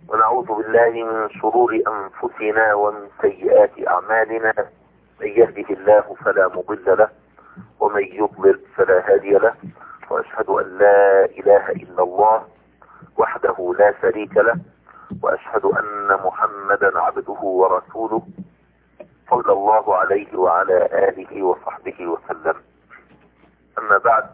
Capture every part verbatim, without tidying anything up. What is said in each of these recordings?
ونعوذ بالله من شرور أنفسنا ومن سيئات أعمالنا. من يهده الله فلا مضل له ومن يضلل فلا هادي له، وأشهد أن لا إله إلا الله وحده لا شريك له، وأشهد أن محمدا عبده ورسوله صلى الله عليه وعلى آله وصحبه وسلم. أما بعد،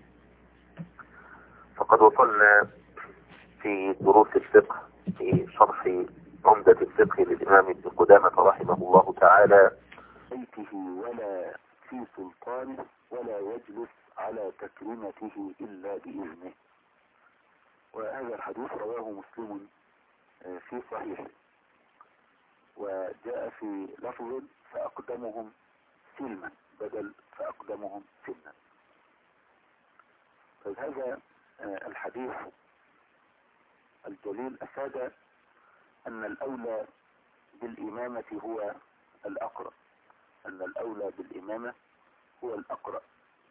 فقد وصلنا في دروس الفقه في شرح عمدة الفقه للإمام ابن قدامة رحمه الله تعالى: بيته ولا في سلطانه ولا يجلس على تكريمته إلا بإذنه. وهذا الحديث رواه مسلم في صحيحه، وجاء في لفظ فأقدمهم سلما بدل فأقدمهم سنا. فهذا الحديث الجليل أفاد أن الأولى بالإمامة هو الأقرأ، أن الأولى بالإمامة هو الأقرأ.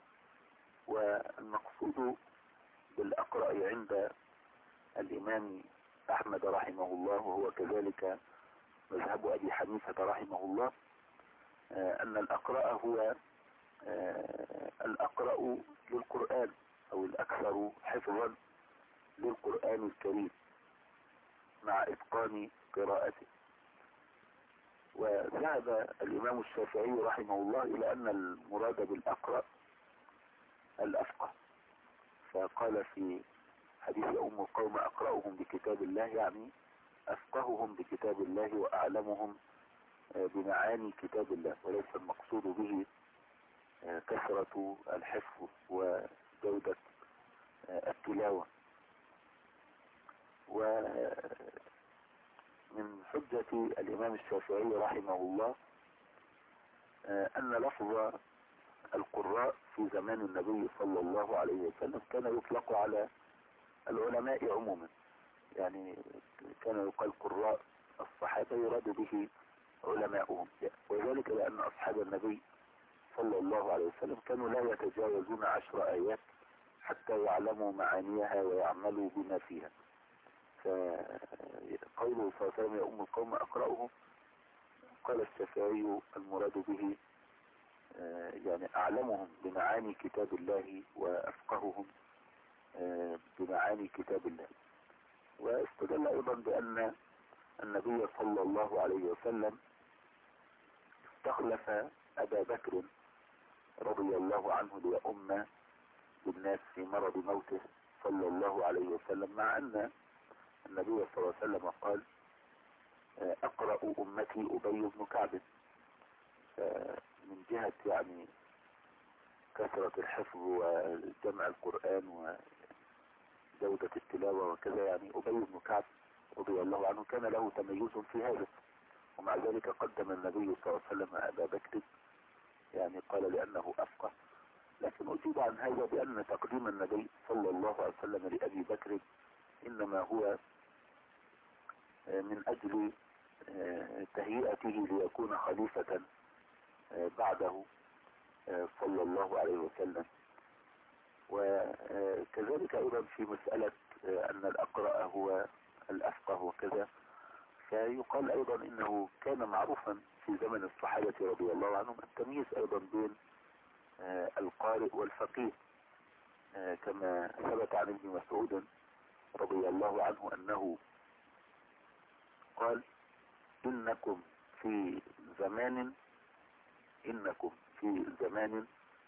والمقصود بالأقرأ عند الإمام أحمد رحمه الله، وهو كذلك مذهب أبي حنيفة رحمه الله، أن الأقرأ هو الأقرأ للقرآن أو الأكثر حفظا للقرآن الكريم مع إتقان قراءته. وذهب الإمام الشافعي رحمه الله إلى أن المراد بالأقرأ الأفقه، فقال في حديث أم القوم أقرأهم بكتاب الله، يعني أفقههم بكتاب الله وأعلمهم بمعاني كتاب الله، وليس المقصود به كثرة الحفظ وجودة التلاوة. ومن حجة الإمام الشافعي رحمه الله أن لفظ القراء في زمان النبي صلى الله عليه وسلم كان يطلق على العلماء عموما، يعني كان يقال قراء الصحابة يراد به علماؤهم، وذلك لأن أصحاب النبي صلى الله عليه وسلم كانوا لا يتجاوزون عشر آيات حتى يعلموا معانيها ويعملوا بما فيها. فقوله صلى الله عليه وسلم يا أم القوم أقرأهم، قال الشافعي المراد به يعني أعلمهم بمعاني كتاب الله وأفقههم بمعاني كتاب الله. واستدل أيضا بأن النبي صلى الله عليه وسلم استخلف أبا بكر رضي الله عنه ليؤم بالناس في مرض موته صلى الله عليه وسلم، مع أن النبي صلى الله عليه وسلم قال أقرأ أمتي أبي بن كعب. من جهة يعني كثرة الحفظ وجمع القرآن وجودة التلاوة وكذا، يعني أبي بن كعب رضي الله عنه كان له تميز في هذا، ومع ذلك قدم النبي صلى الله عليه وسلم أبا بكر، يعني قال لأنه أفقه. لكن أجيب عن هذا بأن تقديم النبي صلى الله عليه وسلم لأبي بكر إنما هو من أجل تهيئته ليكون خليفة بعده صلى الله عليه وسلم. وكذلك أيضا في مسألة أن الأقرأ هو الأفقه وكذا، فيقال أيضا إنه كان معروفا في زمن الصحابة رضي الله عنهم التمييز أيضا بين القارئ والفقيه، كما ثبت عن ابن مسعود رضي الله عنه أنه قال إنكم في زمان إنكم في زمان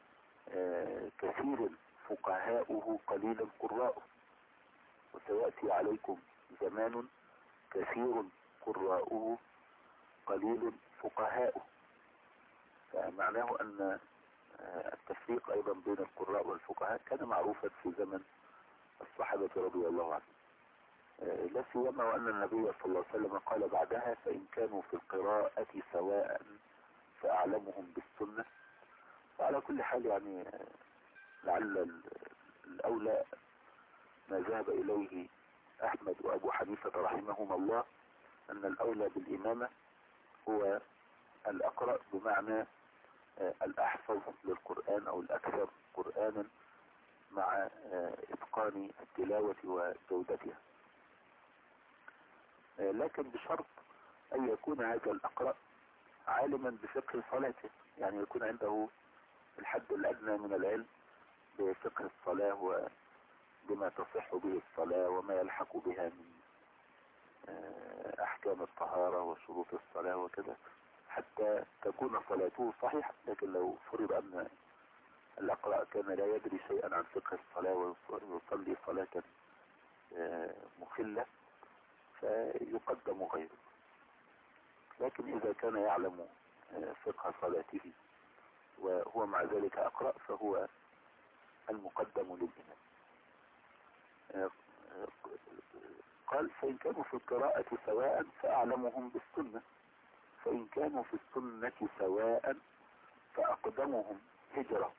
كثير فقهاؤه قليل قراؤه، وسيأتي عليكم زمان كثير قراؤه قليل فقهاؤه. فمعناه أن التفريق أيضا بين القراء والفقهاء كان معروفا في زمن الصحابة رضي الله عنهم، لا سيما وأن النبي صلى الله عليه وسلم قال بعدها فإن كانوا في القراءة سواء فأعلمهم بالسنة. وعلى كل حال يعني لعل الأولى ما ذهب إليه أحمد وأبو حنيفة رحمهما الله، أن الأولى بالإمامة هو الأقرأ، بمعنى الأحفظ للقرآن أو الأكثر قرآنا مع إتقان التلاوة وجودتها. لكن بشرط أن يكون هذا الأقرأ عالما بفقه صلاته، يعني يكون عنده الحد الأدنى من العلم بفقه الصلاة وبما تصح به الصلاة وما يلحق بها من أحكام الطهارة وشروط الصلاة وكذا، حتى تكون صلاته صحيحة. لكن لو فرض أن الأقرأ كان لا يدري شيئا عن فقه الصلاة ويصلي صلاة مخلة فيقدم غيره. لكن إذا كان يعلم فقه صلاته وهو مع ذلك أقرأ فهو المقدم للإمام. قال فإن كانوا في القراءة سواء فأعلمهم بالسنة، فإن كانوا في السنة سواء فأقدمهم هجرة.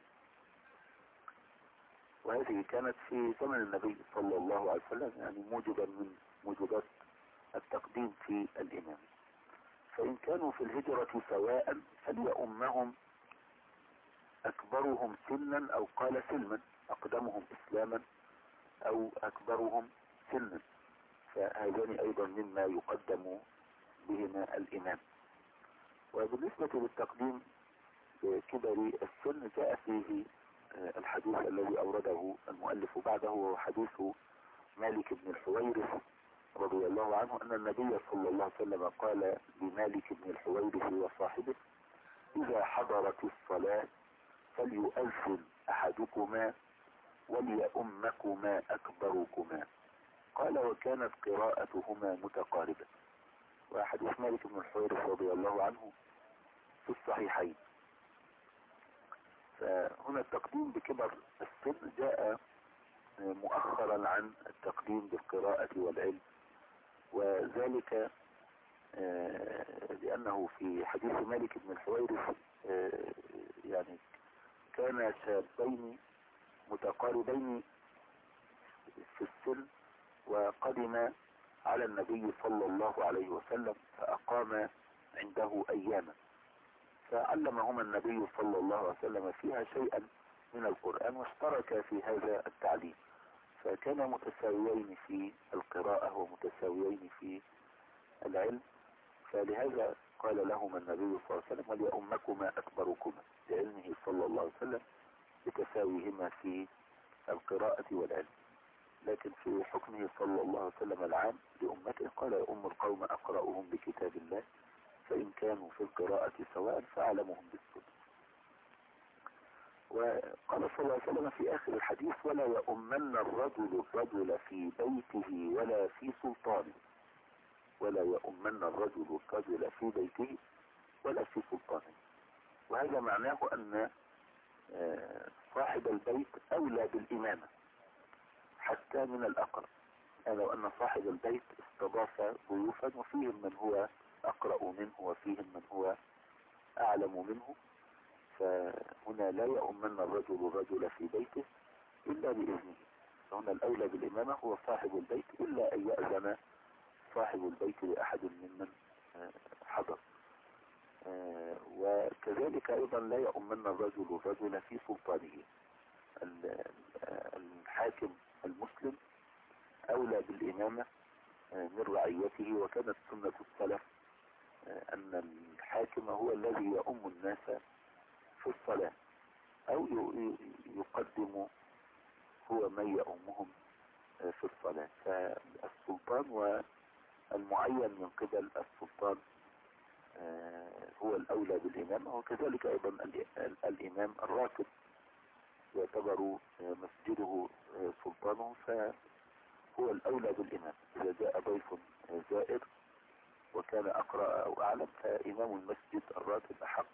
وهذه كانت في زمن النبي صلى الله عليه وسلم، يعني موجبا من موجبات التقديم في الإمام. فإن كانوا في الهجرة سواء فليؤمهم أكبرهم سنا، أو قال سلما، أقدمهم إسلاما أو أكبرهم سنا، فهذان أيضا مما يقدم بهما الإمام. وبالنسبة للتقديم بكبر السن جاء فيه الحديث الذي أورده المؤلف بعده، وهو حديث مالك بن الحويرث رضي الله عنه أن النبي صلى الله عليه وسلم قال لمالك بن الحويرث وصاحبه: إذا حضرت الصلاة فليؤذن أحدكما وليؤمكما أكبركما. قال: وكانت قراءتهما متقاربة. وحديث مالك بن الحويرث رضي الله عنه في الصحيحين. فهنا التقديم بكبر السن جاء مؤخرا عن التقديم بالقراءة والعلم، وذلك لأنه في حديث مالك بن الحويرث يعني كان شابين متقاربين في السن، وقدم على النبي صلى الله عليه وسلم فأقام عنده أياما، فعلمهما النبي صلى الله عليه وسلم فيها شيئا من القرآن، واشترك في هذا التعليم، فكانا متساويين في القراءة ومتساويين في العلم. فلهذا قال لهما النبي صلى الله عليه وسلم: وليؤمكما أكبركما، لعلمه صلى الله عليه وسلم بتساويهما في القراءة والعلم. لكن في حكمه صلى الله عليه وسلم العام لأمته قال: يؤم القوم أقرأهم بكتاب الله، فإن كانوا في القراءة سواء فأعلمهم بالسنة. وقال صلى الله عليه وسلم في آخر الحديث: ولا يؤمن الرجل الرجل في بيته ولا في سلطانه. ولا يؤمن الرجل الرجل في بيته ولا في سلطانه. وهذا معناه أن صاحب البيت أولى بالإمامة حتى من الأقرأ، لو أن صاحب البيت استضاف ضيوفا وفيهم من هو أقرأ منه وفيهم من هو أعلم منه، فهنا لا يؤمن الرجل الرجل في بيته إلا بإذنه. فهنا الأولى بالإمامة هو صاحب البيت، إلا أن يأذن صاحب البيت لأحد ممن حضر. وكذلك أيضا لا يؤمن الرجل الرجل في سلطانه. الحاكم المسلم أولى بالإمامة من رعيته، وكانت سنة السلف أن الحاكم هو الذي يؤم الناس في الصلاة، أو يقدم هو من يؤمهم في الصلاة. فالسلطان والمعين من قبل السلطان هو الأولى بالإمامة. وكذلك أيضا الإمام الراتب يعتبر مسجده سلطانه، فهو الأولى بالإمام. إذا جاء ضيف زائر وكان أقرأ أو أعلم فإمام المسجد الراتب أحق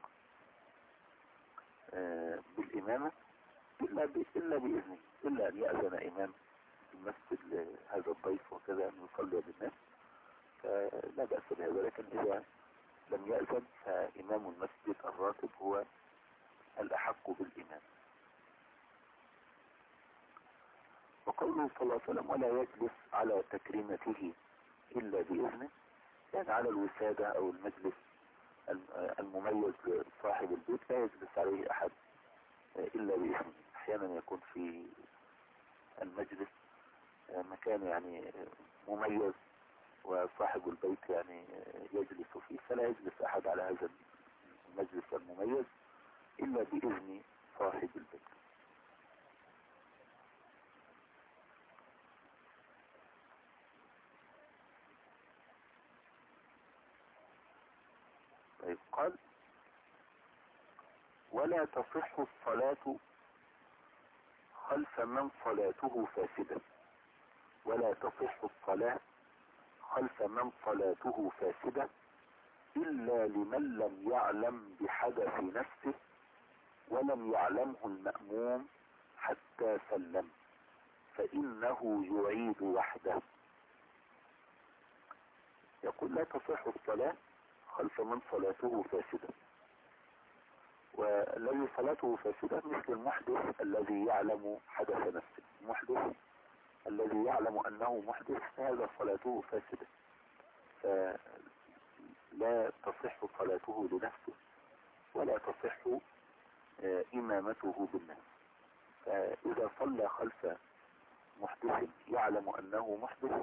بالإمامة، إلا إلا بإذنه، إلا أن يأذن إمام المسجد لهذا الضيف وكذا أن يصلي بالناس فلا بأس بهذا. لكن إذا لم يأذن فإمام المسجد الراتب هو الأحق بالإمام. وقوله صلى الله عليه وسلم: ولا يجلس على تكريمته إلا بإذنه، يعني على الوسادة أو المجلس المميز لصاحب البيت لا يجلس عليه أحد إلا بإذنه. أحيانا يكون في المجلس مكان يعني مميز وصاحب البيت يعني يجلس فيه، فلا يجلس أحد على هذا المجلس المميز إلا بإذن صاحب البيت. طيب قال: ولا تصح الصلاة خلف من صلاته فاسدة. ولا تصح الصلاة خلف من صلاته فاسدة إلا لمن لم يعلم بحدث نفسه ولم يعلمه المأموم حتى سلم، فإنه يعيد وحده. يقول: لا تصح الصلاة خلف من صلاته فاسدة. والذي صلاته فاسدة مثل المحدث الذي يعلم حدث نفسه. المحدث الذي يعلم أنه محدث هذا صلاته فاسدة، فلا تصح صلاته لنفسه ولا تصح إمامته بالناس. فإذا صلى خلف محدث يعلم أنه محدث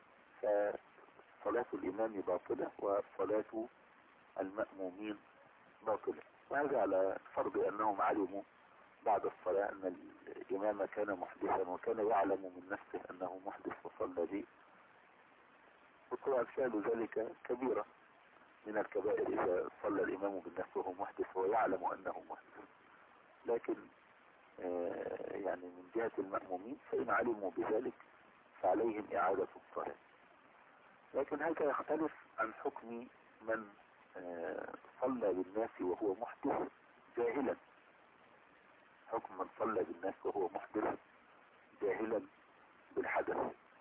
فصلاة الإمام باطلة وصلاة المأمومين باطلة. وهذا على فرض أنهم علموا بعد الصلاة أن الإمام كان محدثا وكان يعلم من نفسه أنه محدث وصلى به. وطبعا فعل ذلك كبيرة من الكبائر إذا صلى الإمام بالنفس وهو محدث ويعلم أنه محدث. لكن آه يعني من جهة المأمومين فإن علموا بذلك فعليهم إعادة الصلاة. لكن هذا يختلف عن حكم من آه صلى بالناس وهو محدث جاهلا. حكم من صلى بالناس وهو محدث جاهلا بالحدث،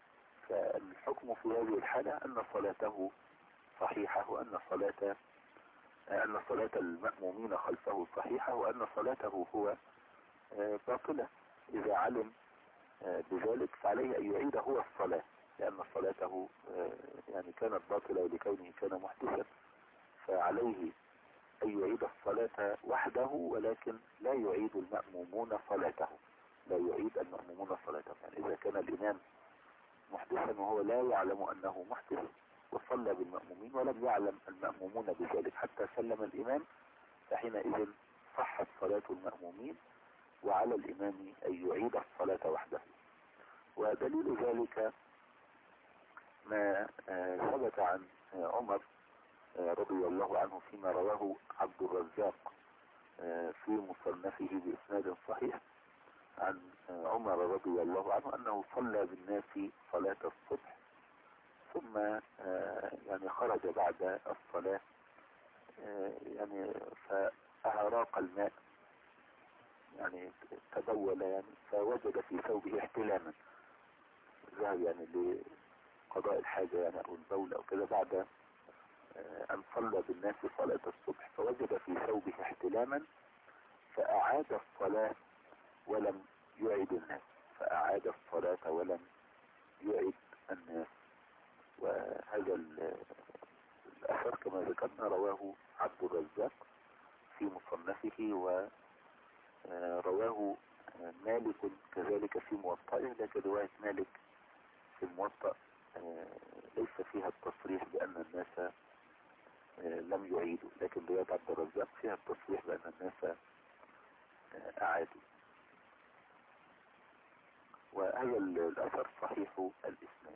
فالحكم في هذه الحالة أن صلاته صحيحة وأن صلاة أن صلاة المأمومين خلفه صحيحة وأن صلاته هو باطلة. إذا علم بذلك فعليه أن يعيد هو الصلاة، لأن صلاته يعني كانت باطلة لكونه كان محدثا، فعليه أن يعيد الصلاة وحده، ولكن لا يعيد المأمومون صلاته. لا يعيد المأمومون صلاته. يعني إذا كان الإمام محدثا وهو لا يعلم أنه محدث وصلى بالمأمومين ولم يعلم المأمومون بذلك حتى سلم الإمام، فحينئذ صحت صلاة المأمومين وعلى الإمام أن يعيد الصلاة وحده. ودليل ذلك ما ثبت عن عمر رضي الله عنه فيما رواه عبد الرزاق في مصنفه بإسناد صحيح عن عمر رضي الله عنه أنه صلى بالناس صلاة الصبح، ثم يعني خرج بعد الصلاة يعني فأهراق الماء، يعني تبول يعني، فوجد في ثوبه احتلاما، ذهب يعني لقضاء الحاجة يعني أو البول أو كذا بعد أن صلى بالناس صلاة الصبح، فوجد في ثوبه احتلاما فأعاد الصلاة ولم يعد الناس. فأعاد الصلاة ولم يعد الناس. وهذا الأثر كما ذكرنا رواه عبد الرزاق في مصنفه، ورواه مالك كذلك في موطئه، لكن رواية مالك في الموطأ ليس فيها التصريح بأن الناس لم يعيدوا، لكن رواية عبد الرزاق فيها التصريح بأن الناس أعادوا. وهذا الأثر صحيح الإسناد.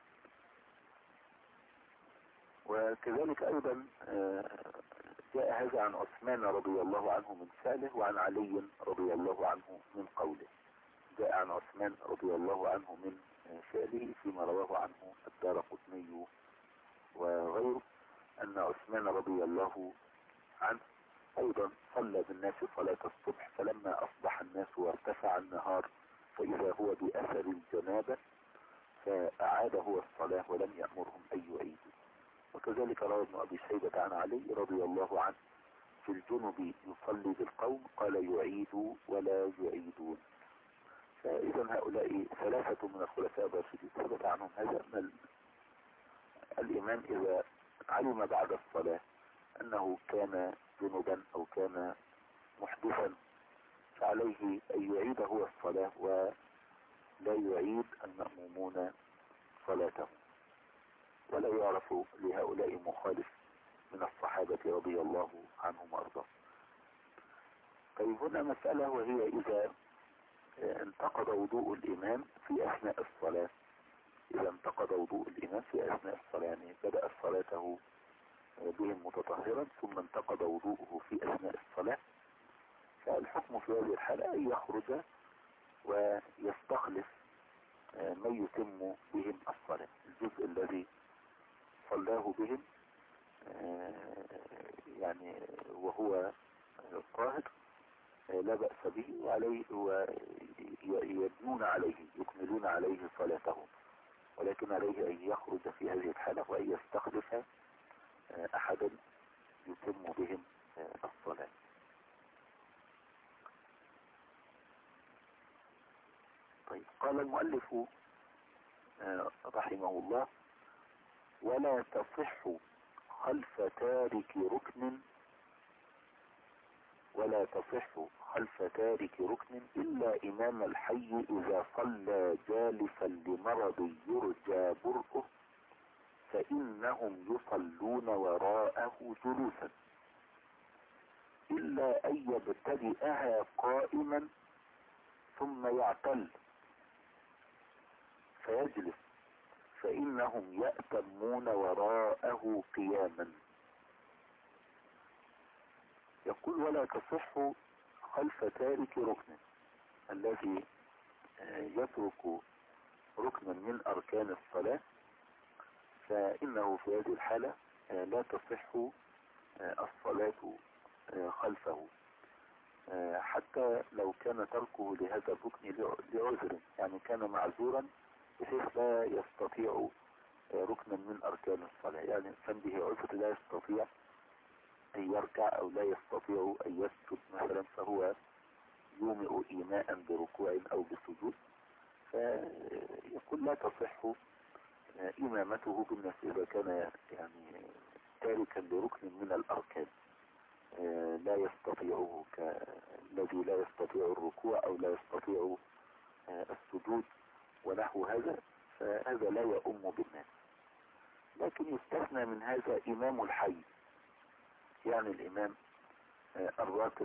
وكذلك أيضا جاء هذا عن عثمان رضي الله عنه من فعله، وعن علي رضي الله عنه من قوله. جاء عن عثمان رضي الله عنه من فعله فيما رواه عنه الدارقطني وغيره أن عثمان رضي الله عنه أيضا صلى بالناس صلاة الصبح، فلما أصبح الناس وارتفع النهار فإذا هو بأثر الجنابة فأعاد هو الصلاة ولم يأمرهم أن يعيدوا. وكذلك روى ابن أبي شيبة عن علي رضي الله عنه في الجنب يصلي بالقوم قال يعيدوا ولا يعيدون. فإذا هؤلاء ثلاثة من الخلفاء الراشدين ثبت عنهم هذا أن الإمام إذا علم بعد الصلاة أنه كان جنبا أو كان محدثا فعليه أن يعيد هو الصلاة ولا يعيد المأمومون صلاتهم. ولا ولا يعرف لهؤلاء مخالف من الصحابة رضي الله عنهم وارضاهم. طيب هنا مسألة، وهي إذا انتقض وضوء الإمام في أثناء الصلاة، إذا انتقض وضوء الإمام في أثناء الصلاة، يعني بدأ صلاته بهم متطهرا ثم انتقض وضوءه في أثناء الصلاة، فالحكم في هذه الحالة أن يخرج ويستخلف من يتم بهم الصلاة، الجزء الذي صلاه بهم يعني وهو طاهر لا بأس به، وعليه ويبنون عليه يكملون عليه صلاتهم، ولكن عليه أن يخرج في هذه الحالة وأن يستخلف أحدا يتم بهم الصلاة. طيب قال المؤلف رحمه الله: ولا تصح خلف تارك ركن ولا تصح خلف تارك ركن إلا إمام الحي إذا صلى جالسا لمرض يرجى برؤه فإنهم يصلون وراءه جلوسا، إلا أن يبتدئها قائما ثم يعتل فيجلس فإنهم يأتمون وراءه قياما. يقول: ولا تصح خلف تارك ركن، الذي يترك ركنا من أركان الصلاة فإنه في هذه الحالة لا تصح الصلاة خلفه، حتى لو كان تركه لهذا الركن لعذر، يعني كان معذورا بحيث لا يستطيع ركنا من أركان الصلاة، يعني إنسان به عذر لا يستطيع أن يركع أو لا يستطيع أن يسجد مثلا، فهو يومئ إيماء بركوع أو بسجود، فيقول لا تصح إمامته بالناس إذا كان يعني تاركا لركن من الأركان لا يستطيعه، كالذي لا يستطيع الركوع أو لا يستطيع السجود ونحو هذا، فهذا لا يؤم بالناس. لكن يستثنى من هذا إمام الحي، يعني الإمام الراتب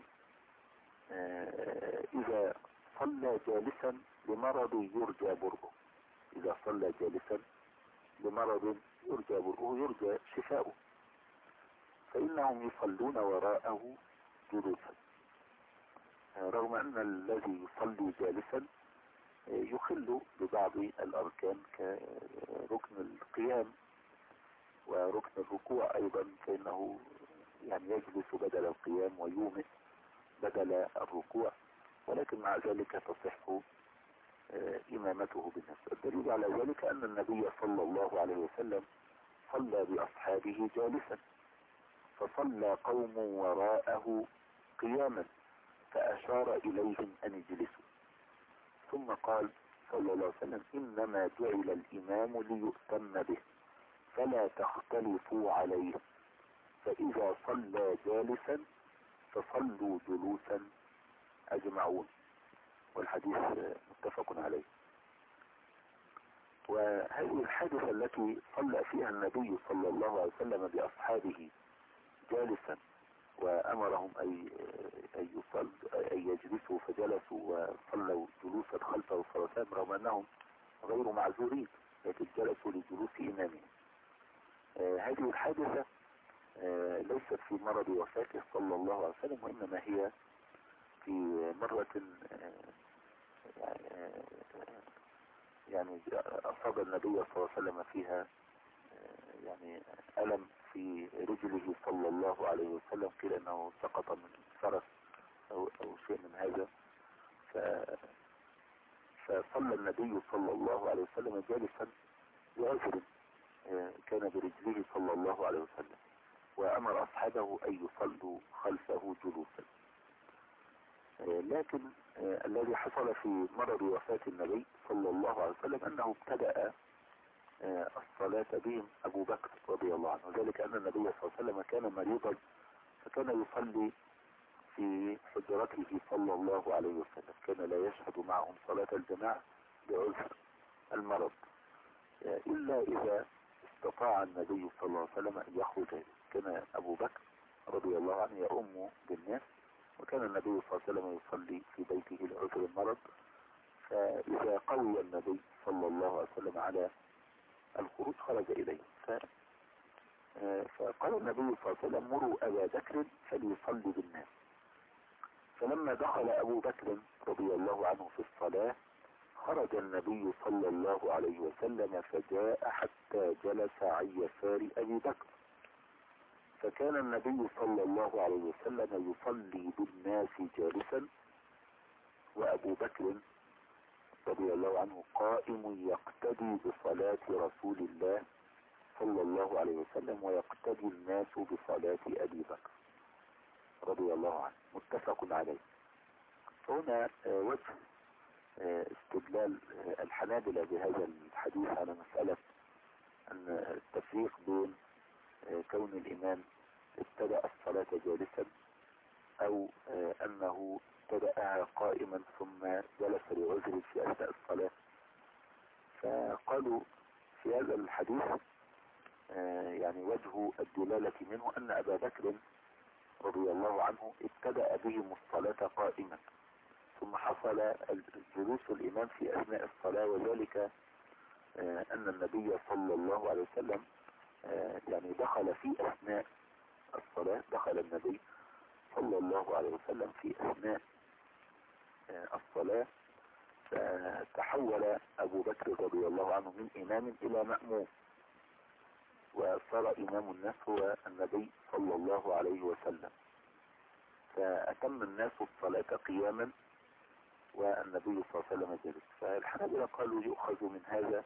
إذا صلى جالسا لمرض يرجى برؤه، إذا صلى جالسا لمرض يرجى برؤه يرجى شفاؤه، فإنهم يصلون وراءه جلوسا، رغم أن الذي يصلي جالسا يخل ببعض الأركان كركن القيام وركن الركوع أيضا، فإنه يعني يجلس بدل القيام ويومئ بدل الركوع، ولكن مع ذلك تصح إمامته بالناس. الدليل على ذلك أن النبي صلى الله عليه وسلم صلى بأصحابه جالسا، فصلى قوم وراءه قياما فأشار إليهم أن يجلسوا، ثم قال صلى الله عليه وسلم: إنما جعل الإمام ليؤتم به فلا تختلفوا عليه، فإذا صلى جالسا فصلوا جلوسا أجمعون. والحديث متفق عليه. وهذه الحادثة التي صلى فيها النبي صلى الله عليه وسلم بأصحابه جالسا وأمرهم أن يصل أن يجلسوا فجلسوا وصلوا جلوسا خلفه صلاتهم، رغم أنهم غير معذورين لكن جلسوا لجلوس إمامهم. آه هذه الحادثة آه ليست في مرض وفاته صلى الله عليه وسلم، وإنما هي في مرة آه يعني أصاب النبي صلى الله عليه وسلم فيها آه يعني ألم في رجله صلى الله عليه وسلم، قيل أنه سقط من فرس أو, أو شيء من هذا، ف فصلى النبي صلى الله عليه وسلم جالسا بعذر كان برجله صلى الله عليه وسلم، وأمر أصحابه أن يصلوا خلفه جلوسا. لكن الذي حصل في مرض وفاة النبي صلى الله عليه وسلم أنه ابتدأ الصلاة بهم أبو بكر رضي الله عنه، وذلك أن النبي صلى الله عليه وسلم كان مريضا فكان يصلي في حجرته صلى الله عليه وسلم، كان لا يشهد معهم صلاة الجماعة بعذر المرض، إلا إذا استطاع النبي صلى الله عليه وسلم أن يخرج. كان أبو بكر رضي الله عنه يؤم بالناس، وكان النبي صلى الله عليه وسلم يصلي في بيته لعذر المرض، فإذا قوي النبي صلى الله عليه وسلم على الخروج خرج إليه. ف... فقال النبي صلى الله عليه وسلم مروا أبا بكر فليصلي بالناس. فلما دخل أبو بكر رضي الله عنه في الصلاة خرج النبي صلى الله عليه وسلم فجاء حتى جلس عن يسار أبي بكر، فكان النبي صلى الله عليه وسلم يصلي بالناس جالسا، وأبو بكر رضي الله عنه قائم يقتدي بصلاة رسول الله صلى الله عليه وسلم، ويقتدي الناس بصلاة أبي بكر رضي الله عنه، متفق عليه. هنا وجه استدلال الحنابلة بهذا الحديث على مسألة أن التفريق بين كون الإمام ابتدأ الصلاة جالسا أو أنه ابتدأها قائما ثم جلس لعذر في أثناء الصلاة. فقالوا في هذا الحديث يعني وجه الدلالة منه أن أبا بكر رضي الله عنه ابتدأ بهم الصلاة قائما، ثم حصل جلوس الإمام في أثناء الصلاة، وذلك أن النبي صلى الله عليه وسلم يعني دخل في أثناء الصلاة، دخل النبي صلى الله عليه وسلم في أثناء الصلاة، فتحول أبو بكر رضي الله عنه من إمام إلى مأموم، وصار إمام الناس هو النبي صلى الله عليه وسلم، فأتم الناس الصلاة قياما والنبي صلى الله عليه وسلم جلس. فالحنابلة قالوا يؤخذ من هذا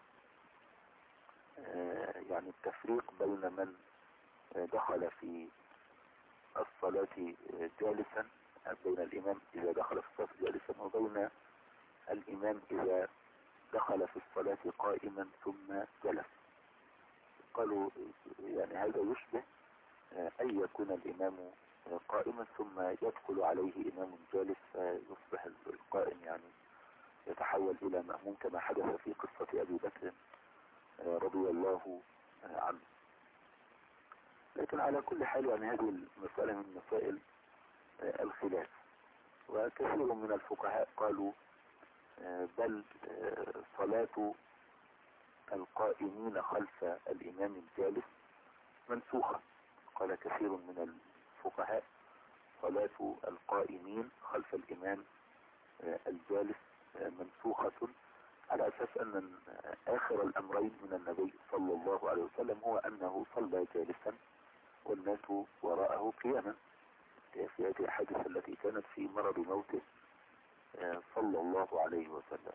يعني التفريق بين من دخل في الصلاة جالسا، بين الإمام إذا دخل في الصلاة جالسا وبين الإمام إذا دخل في الصلاة قائما ثم جلس. قالوا يعني هذا يشبه أن يكون الإمام قائما ثم يدخل عليه إمام جالس فيصبح القائم يعني يتحول إلى مأموم، كما حدث في قصة أبي بكر رضي الله عنه. لكن على كل حال يعني هذه المسألة من مسائل الخلاف، وكثير من الفقهاء قالوا بل صلاة القائمين خلف الإمام الجالس منسوخة. قال كثير من الفقهاء صلاة القائمين خلف الإمام الجالس منسوخة، على أساس أن آخر الأمرين من النبي صلى الله عليه وسلم هو أنه صلى جالسا والناس وراءه قياما، في هذه الحادثة التي كانت في مرض موته صلى الله عليه وسلم.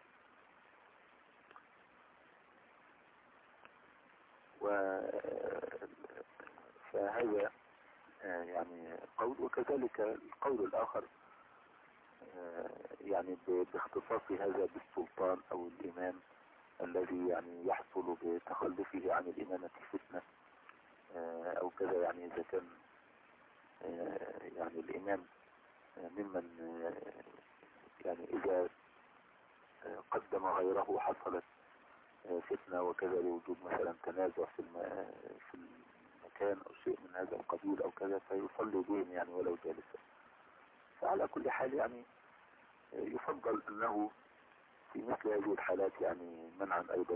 و فهذا يعني قول، وكذلك القول الآخر يعني باختصاص هذا بالسلطان أو الإمام الذي يعني يحصل بتخلفه عن الإمامة فتنة أو كذا، يعني إذا كان يعني الإمام ممن يعني إذا قدم غيره حصلت فتنة وكذا لوجود مثلا تنازع في في المكان أو شيء من هذا القبيل أو كذا، فيصلي بهم يعني ولو جالسا. فعلى كل حال يعني يفضل أنه في مثل هذه الحالات يعني منعا أيضا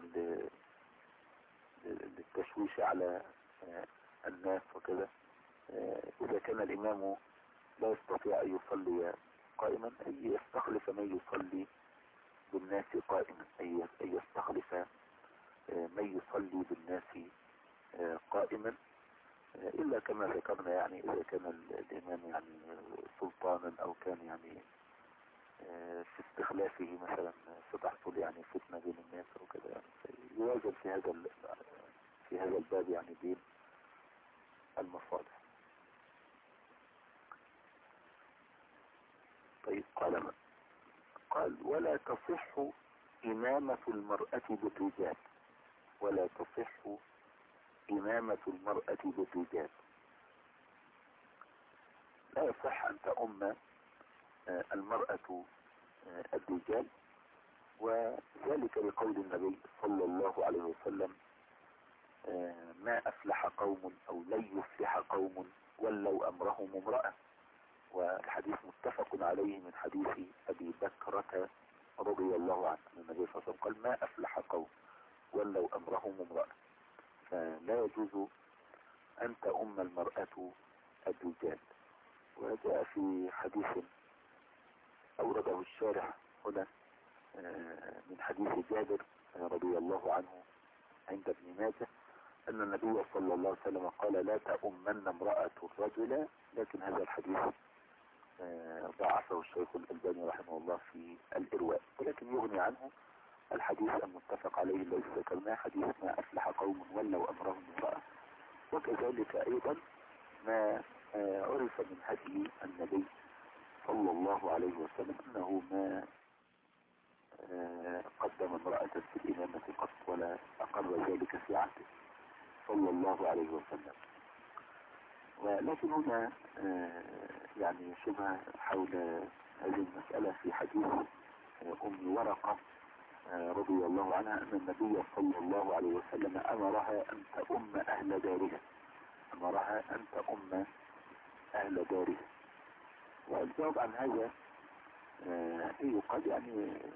للتشويش على الناس وكذا، إذا كان الإمام لا يستطيع أن يصلي قائما أن يستخلف من يصلي بالناس قائما، أي يستخلف من يصلي بالناس قائما، إلا كما ذكرنا يعني إذا كان الإمام يعني سلطانا أو كان يعني في استخلافه مثلا ستحصل يعني فتنة بين الناس أو كذا، يعني يوازن في هذا في هذا الباب يعني بين المصالح. طيب قال من قال ولا تصح إمامة المرأة بالرجال، ولا تصح إمامة المرأة بالرجال، لا يصح أن تؤم المرأة الرجال، وذلك لقول النبي صلى الله عليه وسلم ما أفلح قوم أو لن يفلح قوم ولوا أمرهم امرأة، والحديث متفق عليه من حديث أبي بكرة رضي الله عنه. النبي صلى الله عليه وسلم قال ما أفلح قوم ولوا أمرهم امرأة، فلا يجوز أن تؤم المرأة الرجال. وجاء في حديث أورده الشارح هنا من حديث جابر رضي الله عنه عند ابن ماجه أن النبي صلى الله عليه وسلم قال لا تؤمن امرأة الرجل، لكن هذا الحديث ضعفه الشيخ الألباني رحمه الله في الإرواء، ولكن يغني عنه الحديث المتفق عليه الذي ذكرناه، حديث ما أفلح قوم ولوا أمرهم امرأة. وكذلك أيضا ما عرف من هدي النبي صلى الله عليه وسلم أنه ما قدم امرأة في الإمامة قط ولا أقر ذلك في عهده صلى الله عليه وسلم. ولكن هنا يعني شبه حول هذه المسألة في حديث أم ورقة رضي الله عنها أن النبي صلى الله عليه وسلم أمرها أن تؤم أهل دارها، أمرها أن تؤم أهل دارها. والجواب عن هذا يقال يعني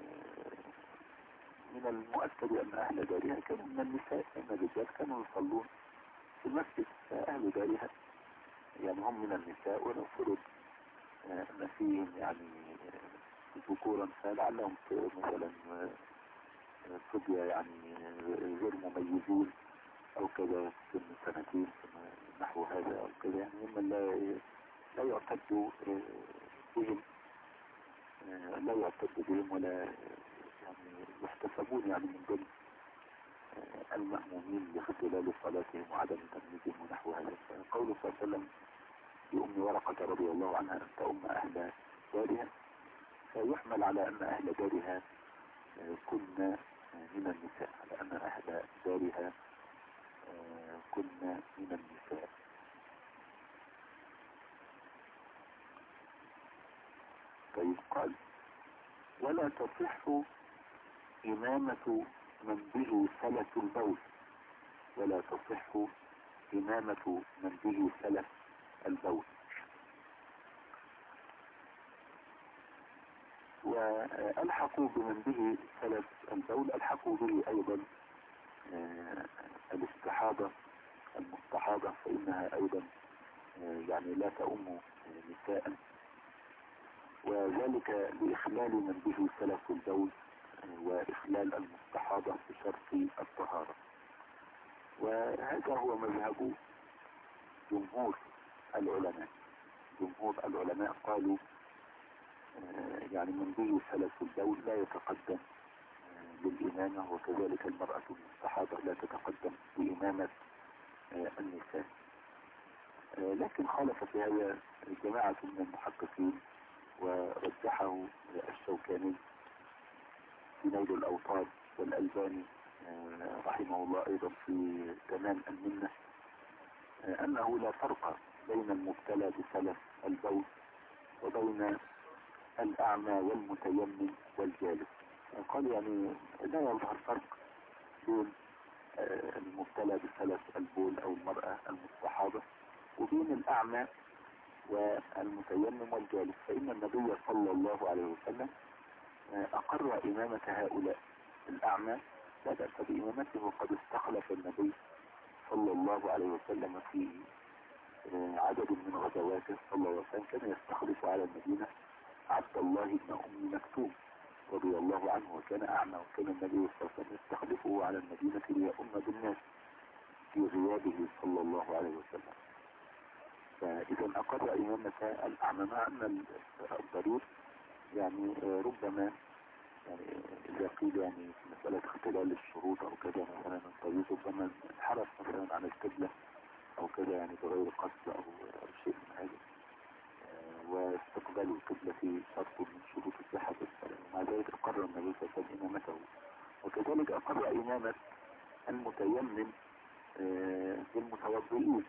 من المؤكد أن أهل دارها كانوا من النساء، أن الرجال كانوا يصلون في المسجد، فأهل دارها يعني هم من النساء، ونفرض أن فيهم يعني ذكورا فلعلهم مثلا صبية يعني غير مميزين أو كذا سن سنتين نحو هذا أو كذا، يعني ممن لا لا يعتد بهم لا يعتد بهم ولا يعني يحتسبون يعني من ضمن المأمومين لاختلال صلاتهم وعدم تمييزهم ونحو هذا. فقوله صلى الله عليه وسلم لأم ورقة رضي الله عنها أن تؤم أهل دارها، فيحمل على أن أهل دارها كنا من النساء، على أن أهل دارها كنا من النساء. طيب قال ولا تصح إمامة من به سلف البول، ولا تصح إمامة من به سلف البول. والحقوا بمن به سلف البول الحقوا به أيضا الاستحاضة المستحاضة، فإنها أيضا يعني لا تؤم نساء، وذلك لإخلال من به سلف البول وإخلال المستحاضة بشرط الطهارة. وهذا هو مذهب جمهور العلماء. جمهور العلماء قالوا يعني من به سلف البول لا يتقدم للإمامة، وكذلك المرأة المستحاضة لا تتقدم لإمامة النساء. لكن خالف في هذا جماعة من المحققين، ورجحه الشوكاني في نيل الأوطار والألباني رحمه الله أيضا في تمام المنة، أنه لا فرق بين المبتلى بسلف البول وبين الأعمى والمتيمم والجالس. قال يعني لا يظهر فرق بين المبتلى بسلف البول أو المرأة المستحاضة وبين الأعمى والمتيمم والجالس، فإن النبي صلى الله عليه وسلم أقر إمامة هؤلاء. الأعمى لا بأس بإمامته، وقد استخلف النبي صلى الله عليه وسلم في عدد من غزواته صلى الله عليه وسلم كان يستخلف على المدينة عبد الله بن أم مكتوم رضي الله عنه، وكان أعمى، وكان النبي صلى الله عليه وسلم يستخلفه على المدينة ليؤم بالناس في غيابه صلى الله عليه وسلم. فإذا أقر إمامة الأعمى، مع أن الضرير يعني ربما يعني إذا قيل يعني في مسألة اختلال الشروط أو كذا مثلا الضرير ربما انحرف مثلا عن القبلة أو كذا يعني بغير قصد أو شيء من هذا، واستقبال القبلة شرط من شروط صحة الصلاة، ومع ذلك أقر النبي صلى الله عليه وسلم إمامته. وكذلك أقر إمامة المتيمم بالمتوضئين،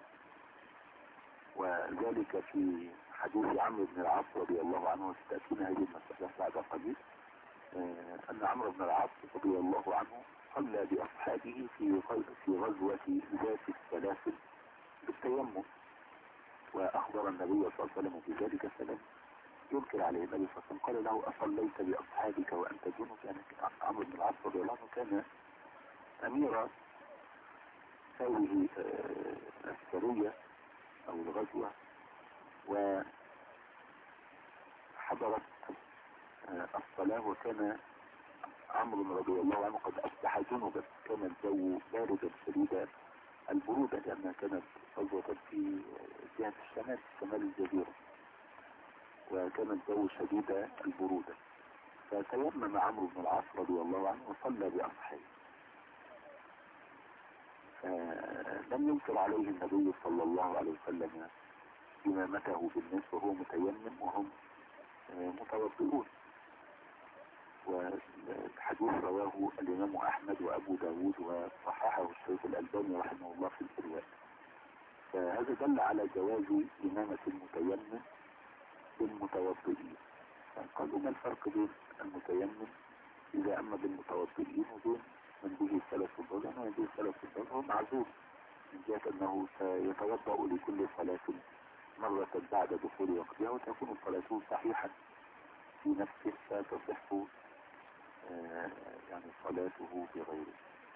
وذلك في حديث عمرو بن العاص رضي الله عنه، وستأتينا هذه المسألة بعد قليل، آه أن عمرو بن العاص رضي الله عنه صلى بأصحابه في في غزوة ذات السلاسل بالتيمم، وأخبر النبي صلى الله عليه وسلم بذلك، فلم ينكر عليه النبي صلى الله عليه وسلم. قال له: أصليت بأصحابك وأنت جنب؟ يعني عمرو بن العاص رضي الله عنه كان أمير هذه السرية أو الغزوة، وحضرت الصلاة، وكان عمرو رضي الله عنه قد أصبح جنبا، كان الجو باردا شديد البرودة، لأنها كانت غزوة في جهة الشمال، شمال الجزيرة، وكان الجو شديد البرودة. فتيمم عمرو بن العاص رضي الله عنه وصلى بأصحابه، فلم ينكر عليه النبي صلى الله عليه وسلم إمامته بالناس وهو متيمم وهم متوضئون. والحديث رواه الإمام أحمد وأبو داود وصححه الشيخ الألباني رحمه الله في الإرواء. فهذا دل على جواز إمامة المتيمم بالمتوضئين. فقالوا: ما الفرق بين المتيمم إذا أما بالمتوضئين وبين من به سلف الظهر؟ من به سلف الظهر هو معذور من جهة أنه سيتوضأ لكل صلاة مرة بعد دخول وقتها، وتكون صلاته صحيحة في نفسه، فتصح آه يعني صلاته بغيره.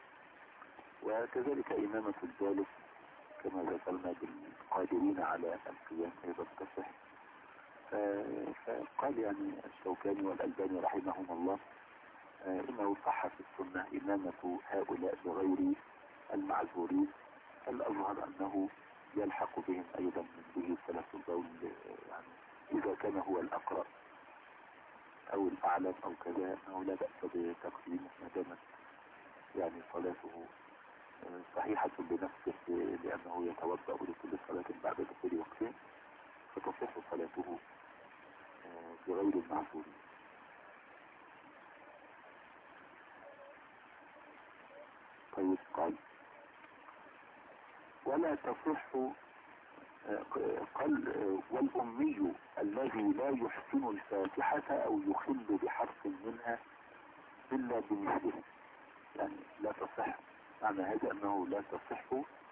وكذلك إمامة الجالس كما ذكرنا بالقادرين على القيام أيضا تصح. فقال يعني الشوكاني والألباني رحمهم الله آه إنه صح في السنة إمامة هؤلاء بغير المعذورين، فالأظهر أنه يلحق بهم أيضا من به سلف البول، يعني إذا كان هو الأقرأ أو الأعلم أو كذا، أنه لا بأس بتقديمه ما دامت يعني صلاته صحيحة بنفسه، لأنه يتوضأ لكل صلاة بعد دخول وقتها، فتصح صلاته بغير المعذورين. طيب، قال: ولا تصح، قال: والأمي الذي لا يحسن الفاتحة أو يخل بحرف منها إلا بمثله. يعني لا تصح، معنى هذا أنه لا تصح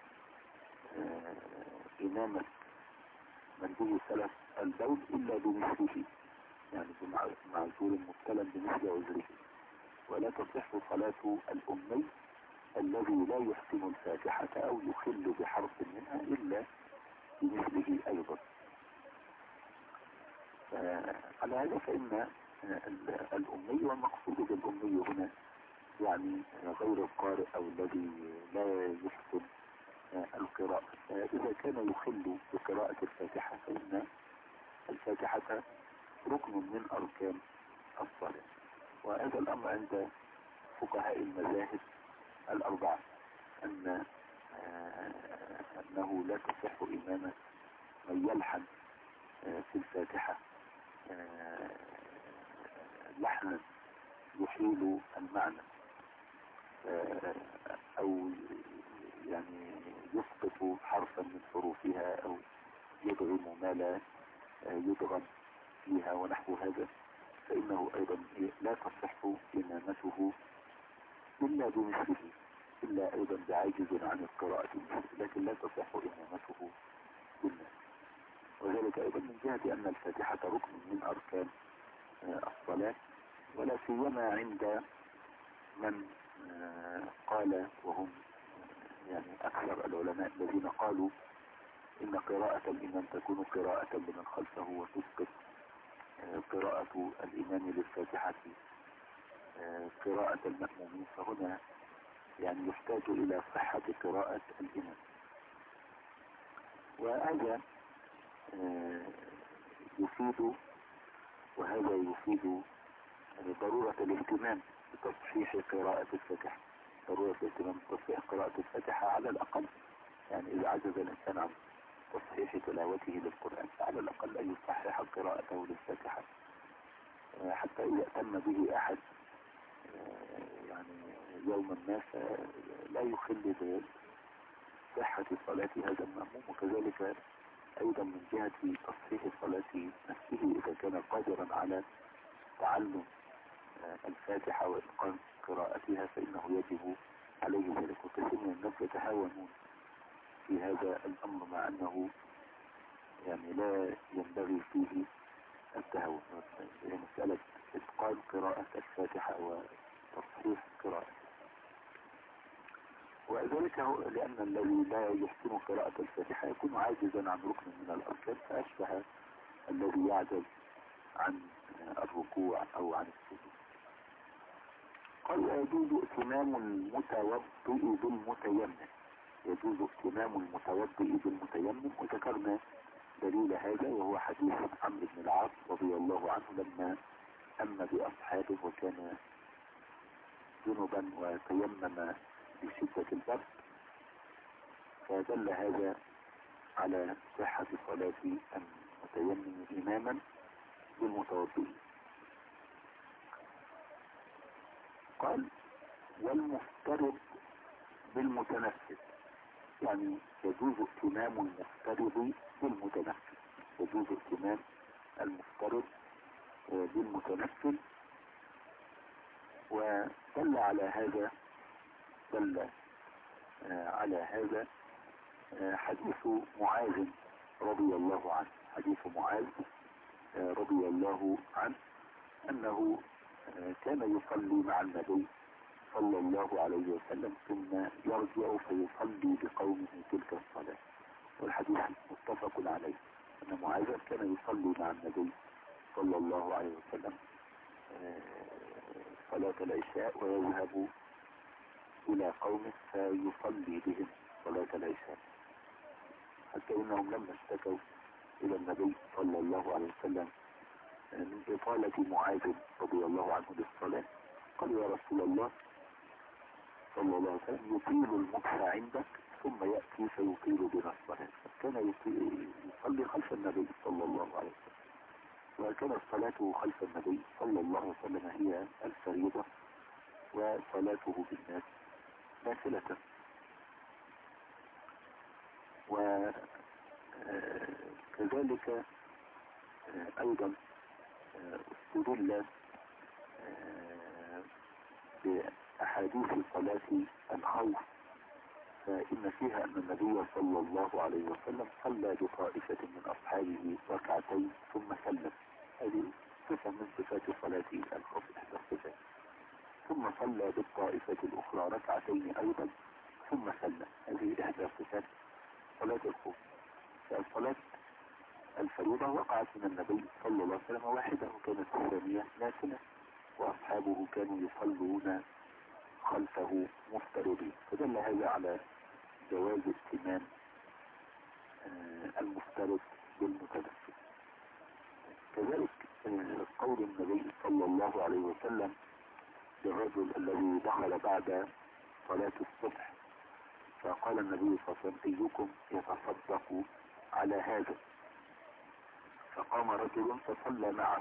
إمامة من به سلف البول إلا بمثله، يعني بمعذور مبتلى بمثل عذره. ولا تصح صلاة الأمي الذي لا يحسن الفاتحة أو يخل بحرف منها إلا بمثله أيضا. على هذا فإن الأمي، والمقصود بالأمي هنا يعني غير القارئ أو الذي لا يحسن القراءة، إذا كان يخل بقراءة الفاتحة فإن الفاتحة ركن من أركان الصلاة. وهذا الأمر عند فقهاء المذاهب الأربعة، أن أنه لا تصح إمامة من يلحن في الفاتحة لحنا يحيل المعنى، أو يعني يسقط حرفا من حروفها، أو يدغم ما لا يدغم فيها ونحو هذا، فإنه أيضا لا تصح إمامته إلا بمثله، إلا أيضا بعاجز عن القراءة، لكن لا تصح إمامته بالناس. وذلك أيضا من جهة أن الفاتحة ركن من أركان الصلاة، ولا سيما عند من قال، وهم يعني أكثر العلماء الذين قالوا إن قراءة الإمام تكون قراءة لمن خلفه وتسقط قراءة الإمام للفاتحة قراءة المأمومين، فهنا يعني يحتاج إلى صحة قراءة الإمام. وهذا يفيد وهذا يفيد ضرورة الاهتمام بتصحيح قراءة الفاتحة، ضرورة الاهتمام بتصحيح قراءة الفاتحة على الأقل. يعني إذا عجز الإنسان عن تصحيح تلاوته للقرآن فعلى الأقل أن يصحح قراءته للفاتحة، حتى إذا أتم به أحد يعني يوما ما لا يخل بصحة صلاة هذا المأموم. وكذلك أيضا من جهة تصحيح صلاة نفسه، إذا كان قادرا على تعلم الفاتحة وإتقان قراءتها فإنه يجب عليه ذلك. وكثير من الناس يتهاونون في هذا الأمر مع أنه يعني لا ينبغي فيه التهاون. هي مسألة إتقان قراءة الفاتحة وتصحيح قراءة، وذلك هو لأن الذي لا يحسن قراءة الفاتحة يكون عاجزا عن ركن من الأركان، فأشبه الذي يعجز عن الركوع أو عن السجود. قال يجوز ائتمام المتوضئ بالمتيمم، يجوز ائتمام المتوضئ بالمتيمم، وذكرنا دليل هذا وهو حديث عمرو بن العاص رضي الله عنه لما أما بأصحابه وكان جنبا وتيمم بشدة البرد، فدل هذا على صحة صلاة المتيمم إماما بالمتوضئ. قال والمفترض بالمتنفذ، يعني يجوز ائتمام المفترض بالمتنفذ، يجوز ائتمام المفترض بالمتنفذ. ودل على هذا دل على هذا حديث معاذ رضي الله عنه، حديث معاذ رضي الله عنه أنه كان يصلي مع النبي صلى الله عليه وسلم ثم يرجع فيصلي بقومه تلك الصلاة. والحديث متفق عليه أن معاذ كان يصلي مع النبي صلى الله عليه وسلم صلاة العشاء ويذهب إلى قومه فيصلي بهم صلاة العشاء، حتى إنهم لما اشتكوا إلى النبي صلى الله عليه وسلم من إطالة معاذ رضي الله عنه للصلاة قالوا يا رسول الله صلى الله عليه وسلم يطيل المكث عندك ثم يأتي فيطيل بنا الصلاة. كان يصلي خلف النبي صلى الله عليه وسلم، وكانت صلاته خلف النبي صلى الله عليه وسلم هي الفريضة وصلاته بالناس نافلة. وكذلك أيضا استدل بأحاديث صلاة الخوف، فإن فيها أن النبي صلى الله عليه وسلم صلى بطائفة من أصحابه ركعتين ثم سلم، هذه صفة من صفات صلاة الخوف إحدى الصفات، ثم صلى بالطائفة الأخرى ركعتين أيضا ثم سلم، هذه إحدى صفات صلاة الخوف. فالصلاة الفريضة وقعت من النبي صلى الله عليه وسلم واحدة وكانت الثانية نافلة، وأصحابه كانوا يصلون خلفه مفترضين، فدل هذا على جواز ائتمام المفترض بالمتنفذ. كذلك قول النبي صلى الله عليه وسلم للرجل الذي دخل بعد صلاة الصبح فقال النبي صلى الله عليه وسلم أيكم يتصدق على هذا، فقام رجل فصلى معه،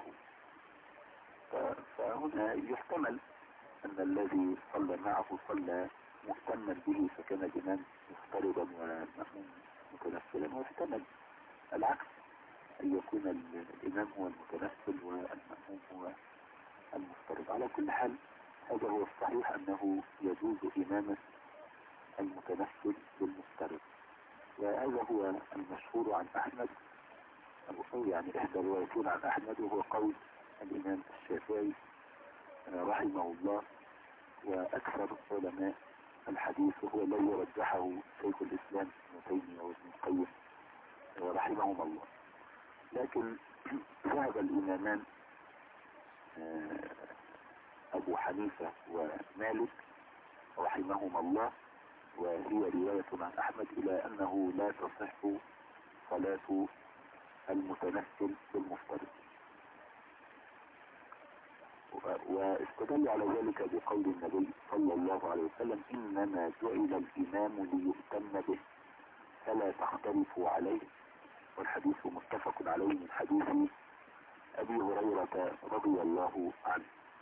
فهنا يحتمل أن الذي صلى معه صلى مهتما به فكان الإمام مفترضا ومأموم متنفلا، ويحتمل العكس أن يكون الإمام هو المتنفل والمأموم هو المفترض. على كل حال هذا هو الصحيح أنه يجوز إمامة المتنفل بالمفترض، وهذا هو المشهور عن أحمد، أو يعني إحدى الروايتين عن أحمد، وهو قول الإمام الشافعي رحمه الله وأكثر علماء الحديث، وهو الذي رجحه شيخ الإسلام ابن تيمية وابن القيم رحمهم الله. لكن ذهب الإمامان أبو حنيفة ومالك رحمهما الله، وهي رواية عن أحمد، إلى أنه لا تصح صلاة المتنفل بالمفترض، واستدل على ذلك بقول النبي صلى الله عليه وسلم إنما جعل الإمام ليؤتم به فلا تختلفوا عليه، والحديث متفق عليه من حديث أبي هريرة رضي الله عنه.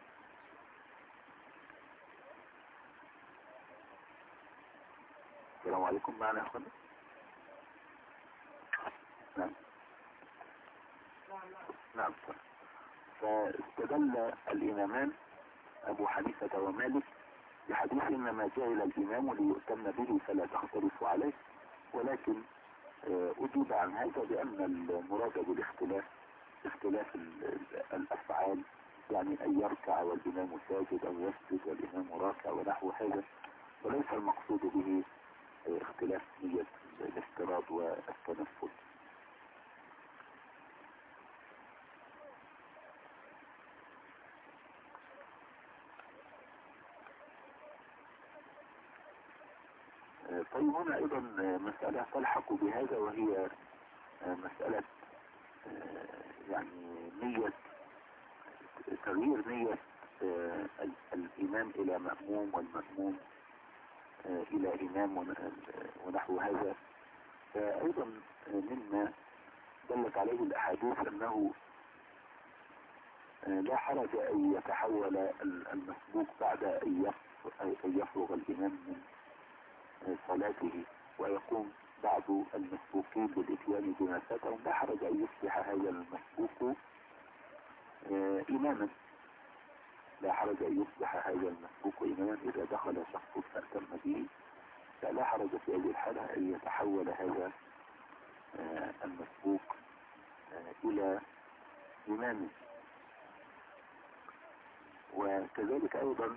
السلام عليكم، معنا يا أخوانا؟ نعم نعم. فاستدل الإمامان أبو حنيفة ومالك بحديث إنما جعل الإمام ليؤتم به فلا تختلفوا عليه، ولكن أجيب عن هذا بأن المراد بالاختلاف اختلاف الأفعال، يعني أن يركع والإمام ساجد أو يسجد والإمام راكع ونحو هذا، وليس المقصود به اختلاف نية الافتراض والتنفل. طيب هنا أيضا مسألة تلحق بهذا، وهي مسألة يعني نية تغيير نية الإمام إلى مأموم والمأموم إلى إمام ونحو هذا. فأيضا مما دلت عليه الأحاديث أنه لا حرج أن يتحول المسبوق بعد أن يفرغ الإمام من صلاته ويقوم بعض المسبوقين بالإتيان بما فاتهم، لا حرج أن يصبح هذا المسبوق إماما، لا حرج أن يصبح هذا المسبوق إماما إذا دخل شخص فأتم به، فلا حرج في هذه الحالة أن يتحول هذا المسبوق إلى إمام. وكذلك أيضا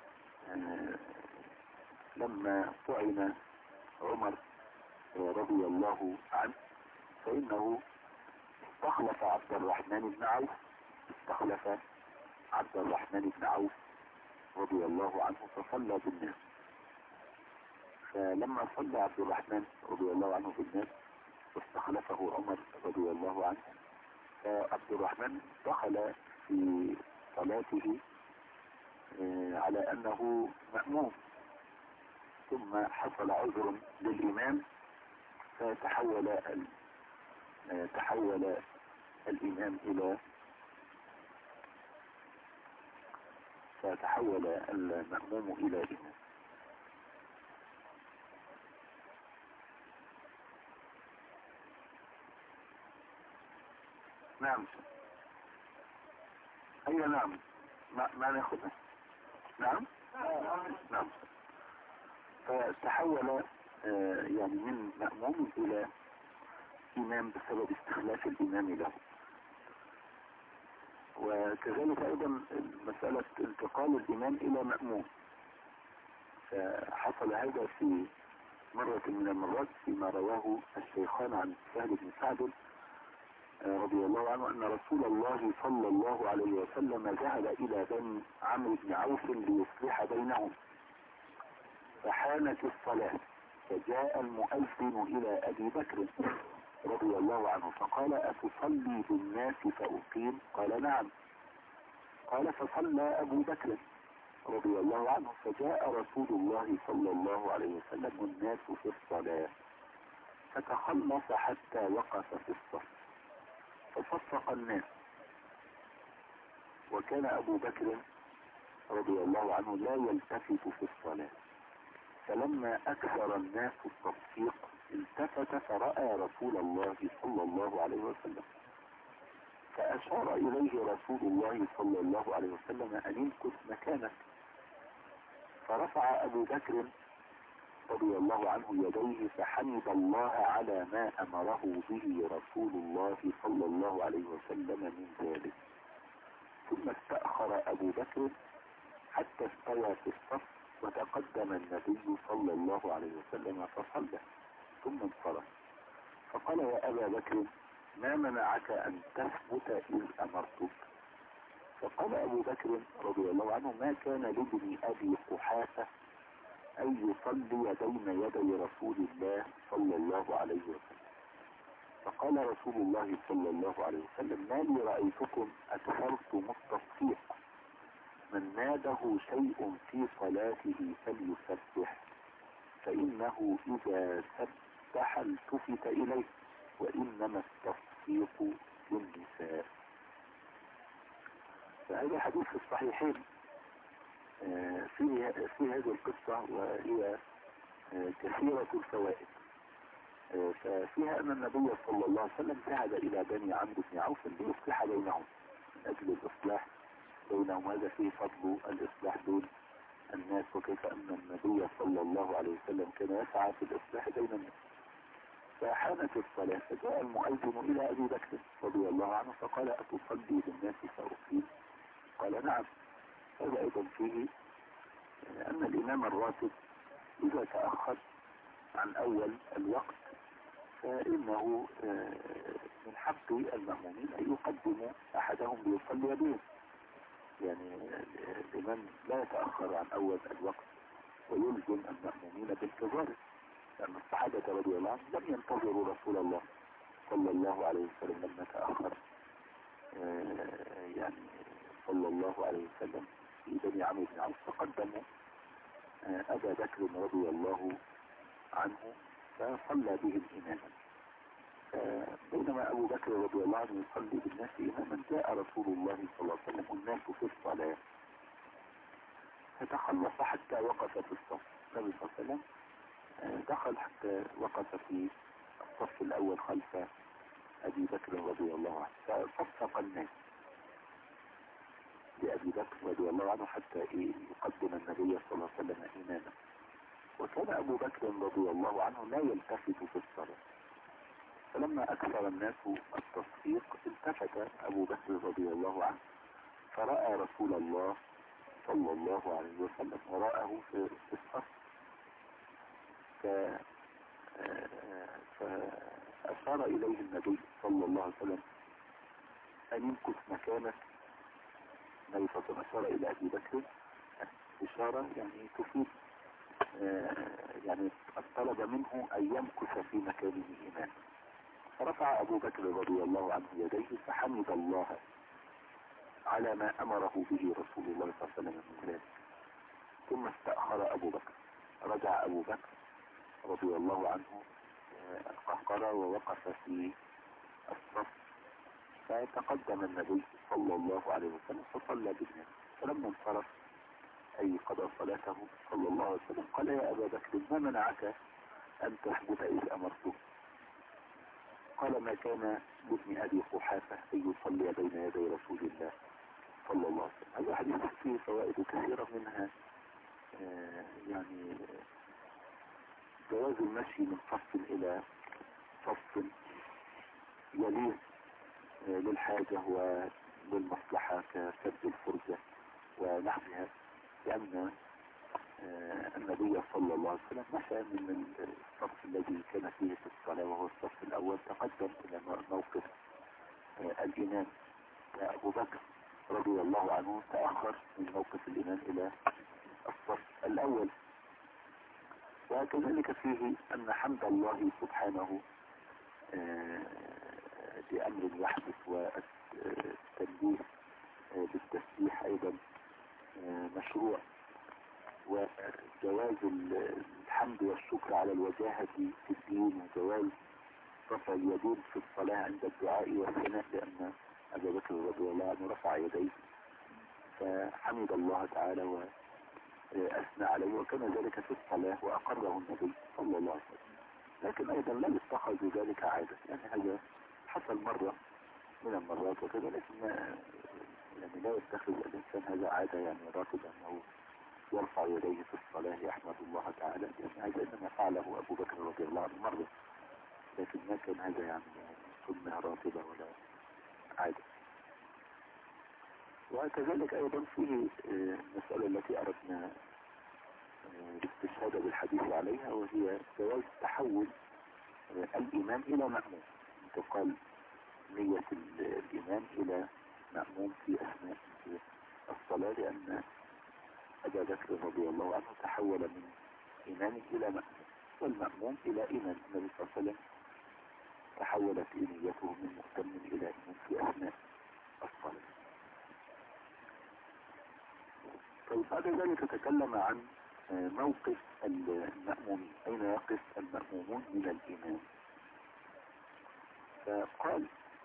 لما طعن عمر رضي الله عنه فإنه استخلف عبد الرحمن بن عوف استخلف عبد الرحمن بن عوف رضي الله عنه فصلى بالناس. فلما صلى عبد الرحمن رضي الله عنه بالناس واستخلفه عمر رضي الله عنه، فعبد الرحمن دخل في صلاته على أنه مأموم، ثم حصل عذر للإمام فتحول تحول الإمام إلى فتحول المأموم إلى إمام. نعم أيوة نعم ما, ما ناخذها نعم نعم فتحول يعني من مأموم إلى إمام بسبب استخلاف الإمام له. وكذلك أيضا مسألة انتقال الإمام إلى مأموم، فحصل هذا في مرة من المرات فيما رواه الشيخان عن سهل بن سعد رضي الله عنه أن رسول الله صلى الله عليه وسلم ذهب إلى بني عمرو بن عوف ليصلح بينهم، فحانت الصلاة فجاء المؤذن إلى أبي بكر رضي الله عنه فقال أتصلي بالناس فأقيم؟ قال نعم. قال فصلى أبو بكر رضي الله عنه فجاء رسول الله صلى الله عليه وسلم والناس في الصلاة فتخلص حتى وقف في الصف فصفق الناس، وكان أبو بكر رضي الله عنه لا يلتفت في الصلاة، فلما أكثر الناس التصفيق التفت فرأى رسول الله صلى الله عليه وسلم فأشار إليه رسول الله صلى الله عليه وسلم أن يمكث مكانك، فرفع أبو بكر رضي الله عنه يديه فحمد الله على ما أمره به رسول الله صلى الله عليه وسلم من ذلك، ثم استأخر أبو بكر حتى استوى في الصف وتقدم النبي صلى الله عليه وسلم فصلى ثم انصرف، فقال يا أبا بكر ما منعك أن تثبت إذ أمرتك؟ فقال أبو بكر رضي الله عنه ما كان لابن أبي قحافة أن يصلي بين يدي رسول الله صلى الله عليه وسلم. فقال رسول الله صلى الله عليه وسلم ما لي رأيتكم أكثرتم التصفيق، من ناده شيء في صلاته فليسبح فإنه إذا سبح التفت إليه وإنما التصفيق للنساء. فهذا حديث في الصحيحين في في هذه القصة، وهي كثيرة الفوائد. ففيها أن النبي صلى الله عليه وسلم ذهب إلى بني عمرو بن عوف ليصلح بينهم من أجل الإصلاح بينهم. هذا فيه فضل الإصلاح بين الناس، وكيف أن النبي صلى الله عليه وسلم كان يسعى في الإصلاح بين الناس. فحانت الصلاة فجاء المؤذن إلى أبي بكر رضي الله عنه فقال: أتصلي بالناس فأقيم؟ قال: نعم. هذا أيضا فيه أن الإمام الراتب إذا تأخر عن أول الوقت فإنه من حق المأمومين أن يقدموا أحدهم ليصلي بهم. يعني الإمام لا يتأخر عن أول الوقت ويلزم المأمومين بانتظاره، لأن الصحابة رضي الله عنهم لم ينتظروا رسول الله صلى الله عليه وسلم لما تأخر يعني صلى الله عليه وسلم في بني عمرو بن عوف، فقدموا أبا بكر رضي الله عنه فصلى بهم إماما. بينما أبو بكر رضي الله عنه يصلي بالناس إماما جاء رسول الله صلى الله عليه وسلم والناس في الصلاة فتخلص حتى وقف في الصف. النبي صلى الله عليه وسلم دخل حتى وقف في الصف الأول خلف أبي بكر رضي الله عنه، فصفق الناس لأبي بكر رضي الله عنه حتى يقدم النبي صلى الله عليه وسلم إماما. وكان أبو بكر رضي الله عنه لا يلتفت في الصلاة، فلما أكثر الناس التصفيق التفت أبو بكر رضي الله عنه فرأى رسول الله صلى الله عليه وسلم وراءه في الصف، فأشار إليه النبي صلى الله عليه وسلم أن يمكث مكانك. النبي صلى الله عليه وسلم أشار إلى أبي بكر إشارة يعني تفيد يعني طلب منه أن يمكث في مكانه إماما. فرفع أبو بكر رضي الله عنه يديه فحمد الله على ما أمره به رسول الله صلى الله عليه وسلم من ذلك، ثم استأخر أبو بكر. رجع أبو بكر رضي الله عنه القهقرة ووقف في الصف، فتقدم النبي صلى الله عليه وسلم فصلى بالناس. فلما انصرف أي قضى صلاته صلى الله عليه وسلم قال: يا أبا بكر ما منعك أن تثبت إذ أمرته؟ قال: ما كان لابن أبي قحافة أن يصلي بين يدي رسول الله صلى الله عليه وسلم. هذا حديث فيه فوائد كثيرة، منها آه يعني جواز المشي من صف إلى صف يليه آه للحاجة وللمصلحة كسد الفرجة ونحوها، لأن آه النبي صلى الله عليه وسلم مشى من الصف الذي كان فيه في الصلاة وهو الصف الأول، تقدم إلى موقف آه الإمام. أبو بكر رضي الله عنه تأخر من موقف الإمام إلى الصف الأول. وكذلك فيه أن حمد الله سبحانه بأمر يحدث والتنبيه بالتسبيح أيضا مشروع، وجواز الحمد والشكر على الوجاهة في الدين، وجواز رفع اليدين في الصلاة عند الدعاء والثناء، لأن أبا بكر رضي الله عنه رفع يديه فحمد الله تعالى وأثنى عليه، وكان ذلك في الصلاة وأقره النبي صلى الله عليه وسلم. لكن أيضا لا يتخذ ذلك عادة، يعني هذا حصل مرة من المرات وكذا، لكن يعني لا يتخذ الإنسان هذا عادة يعني راتب أنه يرفع يديه في الصلاة يحمد الله تعالى، لأن هذا إنما فعله أبو بكر رضي الله عنه مرة، لكن ما كان هذا يعني سنة راتبة ولا عادة. وكذلك أيضا فيه المسألة التي أردنا الاستشهاد بالحديث عليها، وهي جواز تحول الإمام إلى مأموم، انتقال نية الإمام إلى مأموم في أثناء الصلاة، لأن أبا بكر رضي الله عنه تحول من إمام إلى مأموم، والمأموم إلى إمام. النبي صلى الله عليه وسلم تحولت نيته من مهتم إلى إمام في أثناء الصلاة. طيب بعد ذلك تكلم عن موقف المأمومين، أين يقف المأمومون من الإمام. فقال: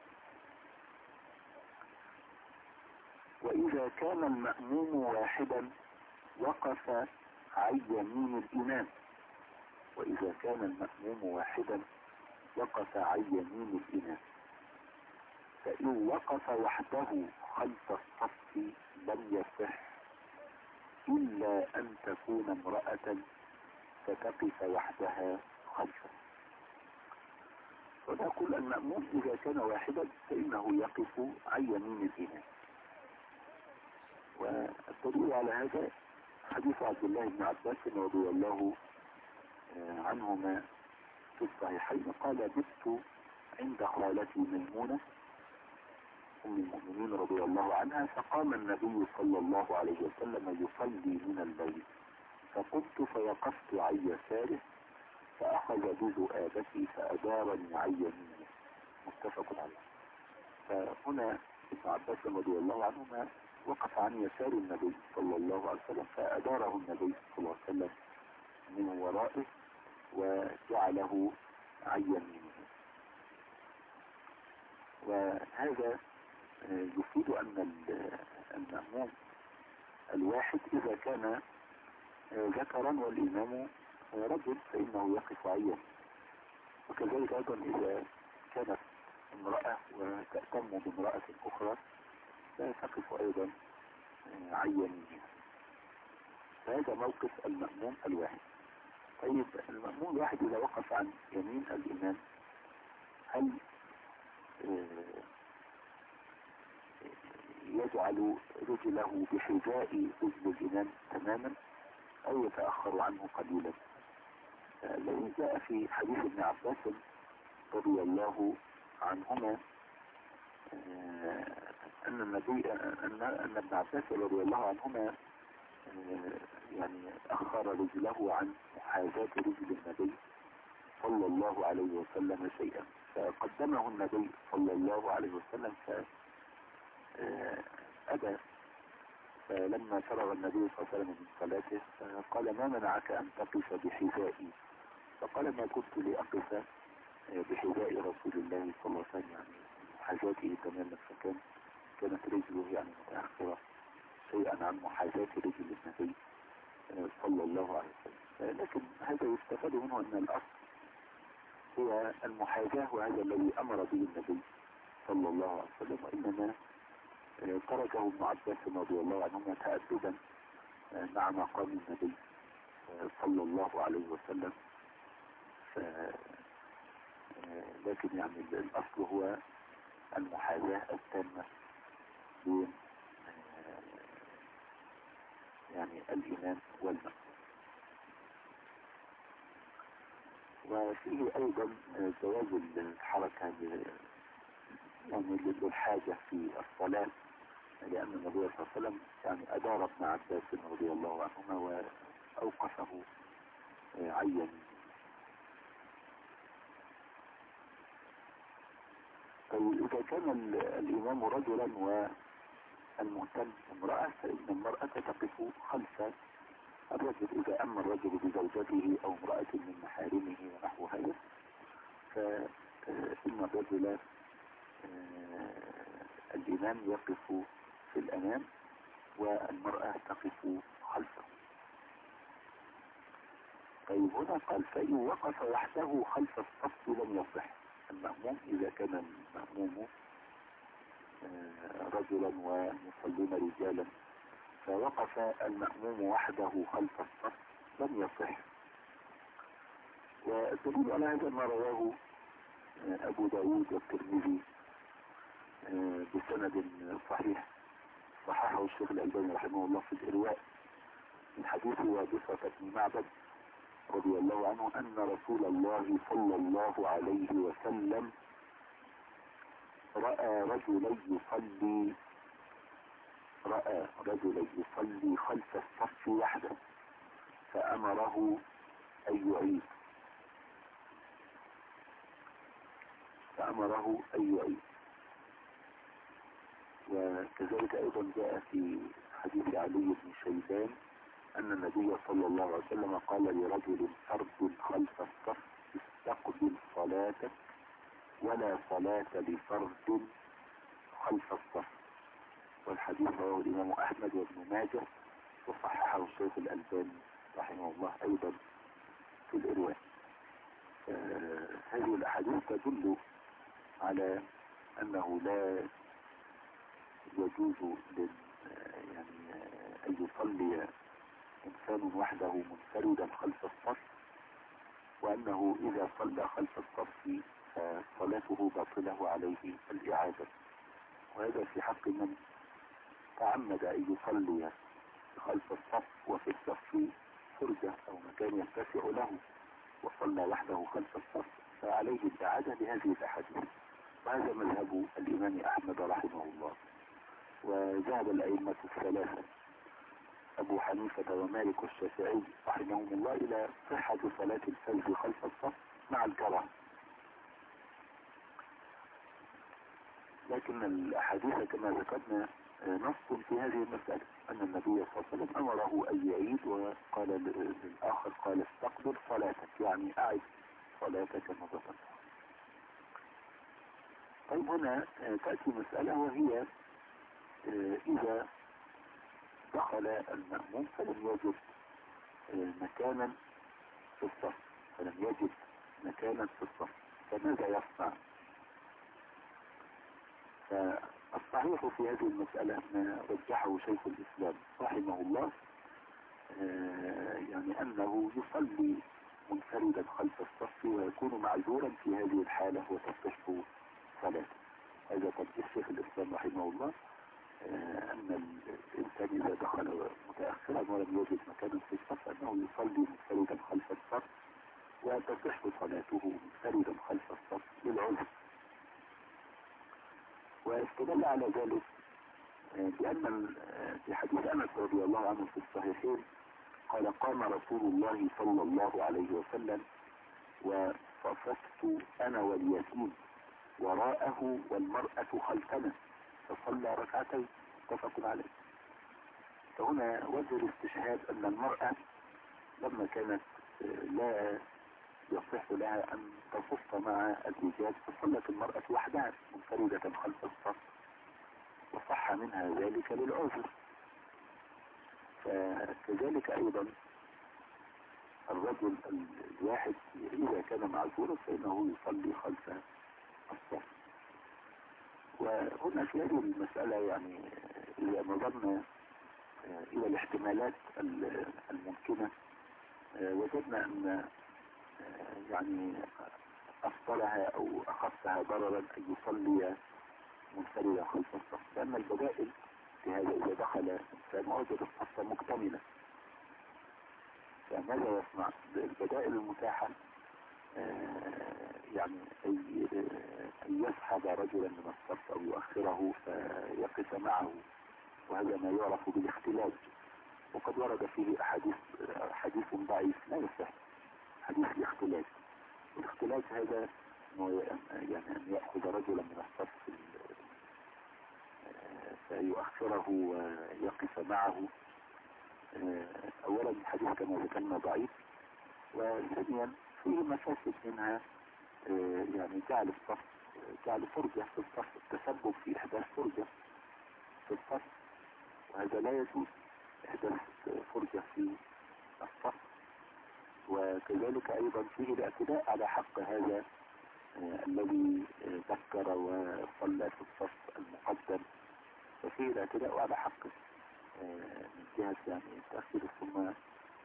وإذا كان المأموم واحدا وقف عن يمين الإمام. وإذا كان المأموم واحدا وقف عن يمين الإمام. فإن وقف وحده خلف الصف لم يصح إلا أن تكون امرأة فتقف وحدها خلفه. ونقول المأموم إذا كان واحدا فإنه يقف عن يمين الإمام. والدليل على هذا حديث عبد الله بن عباس رضي الله عنهما في الصحيحين قال: بت عند خالتي ميمونة أم المؤمنين رضي الله عنها، فقام النبي صلى الله عليه وسلم يصلي من الليل، فقمت فوقفت عن يساره فأخذ بذؤابتي فأدارني عن يمينه. متفق عليه. فهنا ابن عباس رضي الله عنهما وقف عن يسار النبي صلى الله عليه وسلم فأداره النبي صلى الله عليه وسلم من ورائه وجعله عن يمينه. وهذا يفيد أن المأموم الواحد إذا كان ذكرا والإمام رجل فإنه يقف عن يمينه، وكذلك أيضا إذا كانت امرأة وتأتم بامرأة أخرى لا تقف أيضا عن يمينها. فهذا موقف المأموم الواحد. طيب المأموم الواحد إذا وقف عن يمين الإمام هل يجعل رجله بحذاء رجل الإمام تماما أو يتأخر عنه قليلا؟ الذي جاء في حديث ابن عباس رضي الله عنهما أن النبي أن أن ابن عباس رضي الله عنهما يعني أخر رجله عن محاذاة رجل النبي صلى الله عليه وسلم شيئا، فقدمه النبي صلى الله عليه وسلم فأبى. فلما فرغ النبي صلى الله عليه وسلم من صلاته قال: ما منعك أن تقف بحذائي؟ فقال: ما كنت لأقف بحذاء رسول الله صلى الله عليه وسلم، يعني محاذاته تماما، فكان كانت رجله يعني متأخرة شيئا عن محاذاة رجل النبي صلى الله عليه وسلم. لكن هذا يستفاد منه أن الأصل هو المحاذاة، وهذا الذي أمر به النبي صلى الله عليه وسلم، وإنما تركه ابن عباس رضي الله عنهما تأدبا مع مقام النبي صلى الله عليه وسلم. ف... لكن يعني الأصل هو المحاذاة التامة بين يعني الإمام والمأموم. وفيه أيضا جواز الحركة يعني للحاجة في الصلاة، لأن النبي صلى الله عليه وسلم يعني أدار ابن عباس رضي الله عنهما وأوقفه عن يمينه. طيب إذا كان الإمام رجلا والمهتم امرأة فإن المرأة تقف خلف الرجل. إذا أما الرجل بزوجته أو امرأة من محارمه ونحو هذا فإن الرجل الإمام يقف في الأمام والمرأة تقف خلفه. طيب هنا قال: فإن وقف وحده خلف الصف لم يصح. المأموم إذا كان المأموم رجلا ومصلون رجالا فوقف المأموم وحده خلف الصف لم يصح. والدليل على هذا ما رواه أبو داود والترمذي بسند صحيح صححه الشيخ الألباني رحمه الله في الإرواء من حديث وابصة بن معبد رضي الله عنه أن رسول الله صلى الله عليه وسلم رأى رجلا يصلي رأى رجلا يصلي خلف الصف وحده فأمره أن يعيد فأمره أن يعيد وكذلك أيضا جاء في حديث علي بن شيبان أن النبي صلى الله عليه وسلم قال لرجل فرد خلف الصف: استقبل صلاتك ولا صلاة لفرد خلف الصف. والحديث رواه الإمام أحمد وابن ماجه وصححه الشيخ الألباني رحمه الله أيضا في الإرواء. آه هذه الأحاديث تدل على أنه لا يجوز لل يعني أن يصلي إنسان وحده منفردا خلف الصف، وأنه إذا صلى خلف الصف فصلاته باطلة وعليه الإعادة. وهذا في حق من تعمد أن يصلي خلف الصف وفي الصف فرجة أو مكان يتسع له وصلى وحده خلف الصف، فعليه الإعادة لهذه الأحاديث. وهذا مذهب الإمام أحمد رحمه الله. وذهب الأئمة الثلاثة أبو حنيفة ومالك والشافعي رحمهم الله إلى صحة صلاة الفجر خلف الصف مع الكراهة. لكن الأحاديث كما ذكرنا نص في هذه المسألة، أن النبي صلى الله عليه وسلم أمره أن يعيد، وقال للآخر قال استقبل صلاتك، يعني أعد صلاتك مرة أخرى. طيب هنا تأتي مسألة، وهي إذا دخل المأموم فلم يجد مكانا في الصف فلم يجد مكانا في الصف فماذا يصنع؟ فالصحيح في هذه المسألة ما رجحه شيخ الإسلام رحمه الله، يعني أنه يصلي منفردا خلف الصف ويكون معذورا في هذه الحالة وتصح صلاته. هذا ترجيح شيخ الإسلام رحمه الله، أن الإنسان إذا دخل متأخرا ولم يجد مكانا في الصف أنه يصلي منفردا خلف الصف وتصح صلاته منفردا خلف الصف للعذر. واستدل على ذلك بأن في حديث أنس رضي الله عنه في الصحيحين قال قام رسول الله صلى الله عليه وسلم وصففت أنا واليتيم وراءه والمرأة خلفنا فصلى ركعتين اتفق عليه. فهنا وجه الاستشهاد أن المرأة لما كانت لا يصح لها أن تصف مع الرجال فصلت المرأة وحدها منفردة خلف الصف وصح منها ذلك للعذر. فكذلك أيضا الرجل الواحد إذا كان معذورا فإنه يصلي خلف الصف. وهنا في هذه المسألة يعني إذا نظرنا إلى الاحتمالات الممكنة وجدنا أن يعني أفضلها أو أخفها ضررا أن يصلي منفردا خلف الصف، لأن البدائل في هذا إذا دخل إنسان وجد الصف مكتملة فماذا يصنع؟ البدائل المتاحة يعني أن يسحب رجلا من الصف أو يؤخره فيقف معه، وهذا ما يعرف بالاختلاج. وقد ورد فيه أحاديث حديث ضعيف لا يصح، حديث الاختلاج. والاختلاج هذا يعني أن يأخذ رجلا من الصف فيؤخره ويقف معه. أولا الحديث كما ذكرنا ضعيف، وثانيا فيه مفاسد منها يعني جعل الصف جعل فرجة في الصف، التسبب في إحداث فرجة في الصف، وهذا لا يجوز إحداث فرجة في الصف. وكذلك أيضا فيه الاعتداء على حق هذا الذي ذكر وصلى في الصف المقدم، ففيه الاعتداء على حقه من جهة يعني تأخير ثم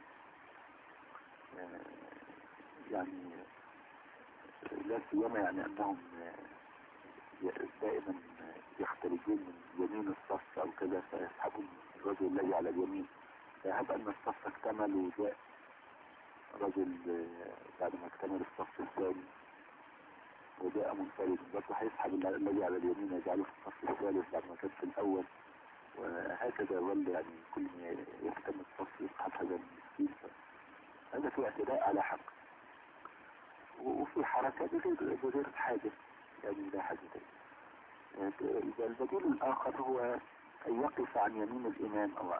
يعني لا سيما يعني أنهم دائما يختلجون من يمين الصف أو كذا فيسحبون الرجل الذي على اليمين. فهب أن الصف اكتمل وجاء رجل بعد ما اكتمل الصف الثاني وجاء منفرد برضه هيسحب الذي على اليمين يجعله في الصف الثالث بعد ما كان في الأول، وهكذا يظل يعني كل ما يكتمل الصف يسحب هذا المسكين. هذا في اعتداء على حق، وفي حركات بغير بغير حاجة يعني لا حاجة. إذا البديل الآخر هو أن يقف عن يمين الإمام أو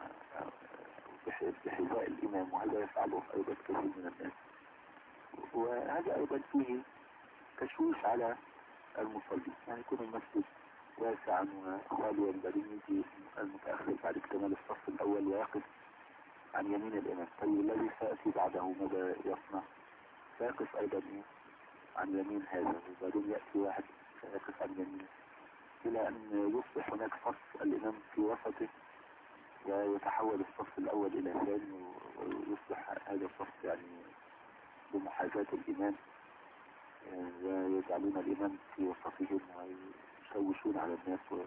بحذاء الإمام، وهذا يفعله أيضا كثير من الناس، وهذا أيضا فيه تشويش على المصلي. يعني يكون المسجد واسعا وخاليا بعدين يجي المتأخر بعد اكتمال الصف الأول ويقف عن يمين الإمام. طيب الذي سيأتي بعده ماذا يصنع؟ سيقف أيضا عن يمين هذا، وبعدين يأتي واحد سيقف عن يمين إلى أن يصبح هناك صف الإمام في وسطه ويتحول الصف الأول إلى ثاني ويصبح هذا الصف يعني بمحاذاة الإمام ويجعلون الإمام في وسطهم ويشوشون على الناس و...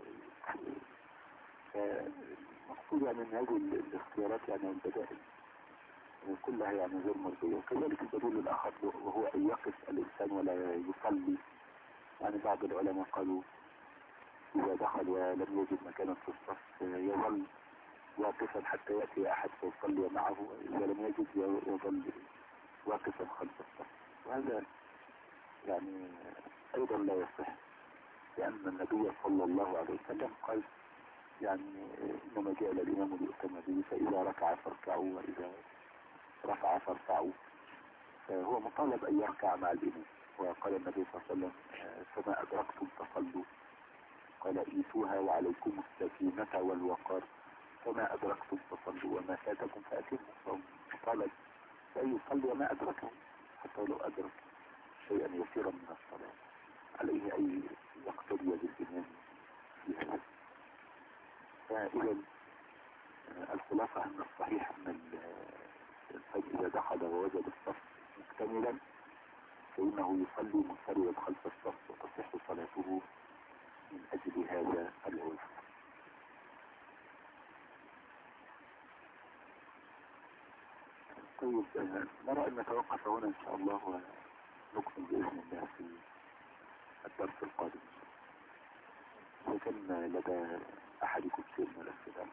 فالمقصود يعني أن هذه الاختيارات يعني البدائل كلها يعني غير مرضية. وكذلك الدليل الآخر وهو أن يقف الإنسان ولا يصلي. يعني بعض العلماء قالوا إذا دخل ولم يجد مكانا في الصف يظل واقفا حتى يأتي أحد فيصلي معه، إذا لم يجد يظل واقفا خلف الصف. وهذا يعني أيضا لا يصح، لأن النبي صلى الله عليه وسلم قال يعني إنما جاء الإمام ليؤتم به، فإذا ركع فاركعوا وإذا رفع فارفعوا. فهو مطالب أن يركع مع الإمام. وقال النبي صلى الله عليه وسلم فما أدركتم فصلوا، قال إيتوها وعليكم السكينة والوقار، فما أدركتم فصلوا وما فاتكم فأتموا. طالب أن يصلي ما أدركه حتى لو أدرك شيئا يسيرا من الصلاة، عليه أن يقتدي بالإمام في هذا. فإذا الخلاصة أن الصحيح أن الفجر إذا دخل ووجد الصف مكتملا فإنه يصلي منفردا خلف الصف وتصح صلاته من أجل هذا العذر. طيب نرى أن نتوقف هنا إن شاء الله ونكمل بإذن الله في الدرس القادم. إذا كان لدى أحدكم شيء من الأسئلة.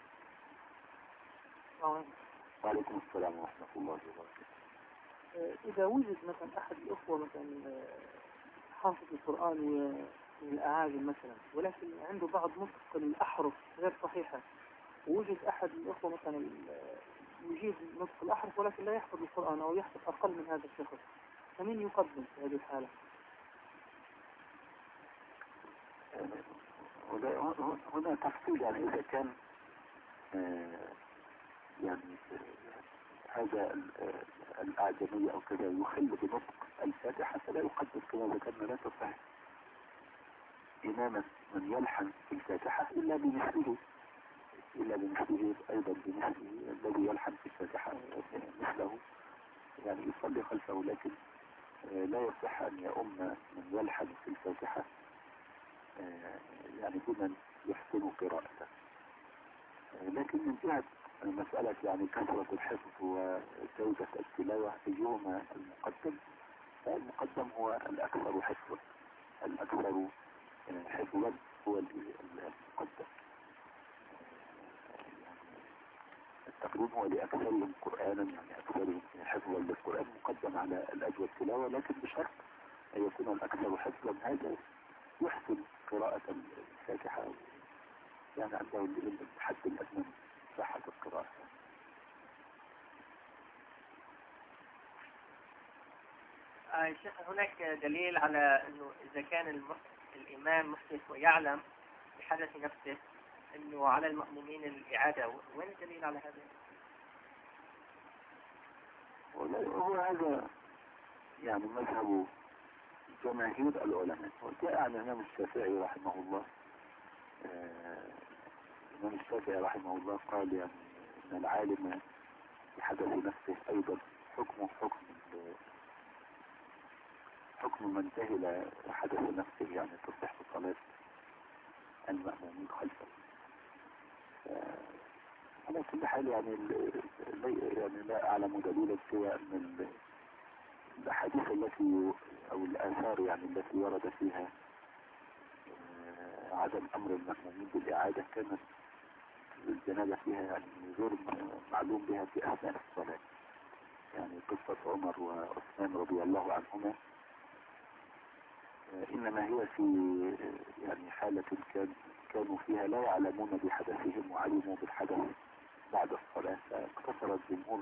وعليكم السلام ورحمة الله وبركاته. إذا وجد مثلا أحد الأخوة مثلا حافظ القرآن من الأعاجم مثلا، ولكن عنده بعض نطق الأحرف غير صحيحة، ووجد أحد الأخوة مثلا يجيد نطق الأحرف ولكن لا يحفظ القرآن أو يحفظ أقل من هذا الشخص، فمن يقدم في هذه الحالة؟ هنا تفصيل، يعني إذا كان يعني هذا الأعجمية أو كذا يخل بنطق الفاتحة فلا يقدم، كما ذكرنا لا تصح إمامة من يلحن في الفاتحة إلا بمثله إلا بمثله أيضا بمثله الذي يلحن في الفاتحة مثله، يعني يصلي خلفه، لكن لا يصح أن يؤم من يلحن في الفاتحة يعني بمن يحسن قراءته. لكن من جهة مسألة يعني كثرة الحفظ وجودة التلاوة أيهما المقدم؟ فالمقدم هو الأكثر حفظا، الأكثر حفظا هو المقدم. التقديم هو لأكثرهم قرآنا، يعني أكثرهم حفظا للقرآن مقدم على الأجود تلاوة، لكن بشرط أن يكون الأكثر حفظا هذا يحسن قراءة الفاتحة، يعني عنده الحد الأدنى صحة القراءة. هناك دليل على أنه إذا كان الإمام محدث ويعلم بحدث نفسه أنه على المأمومين الإعادة، وين الدليل على هذا؟ هو هذا يعني مذهب جماهير العلماء. وجاء عن الإمام الشافعي رحمه الله، الإمام الشافعي رحمه الله قال يعني أن العالم بحدث نفسه أيضا حكمه حكم حكم من جهل حدث نفسه، يعني تصح صلاة المأمومين خلفه. على كل حال يعني يعني لا أعلم دليلا سوى أن الأحاديث التي أو الآثار يعني التي ورد فيها عدم أمر المأمومين بالإعادة كانت الجنازة فيها يعني غير معلوم بها في أثناء الصلاة. يعني قصة عمر وعثمان رضي الله عنهما إنما هي في يعني حالة كان كانوا فيها لا يعلمون بحدثهم وعلموا بالحدث بعد الصلاة، فاقتصر الجمهور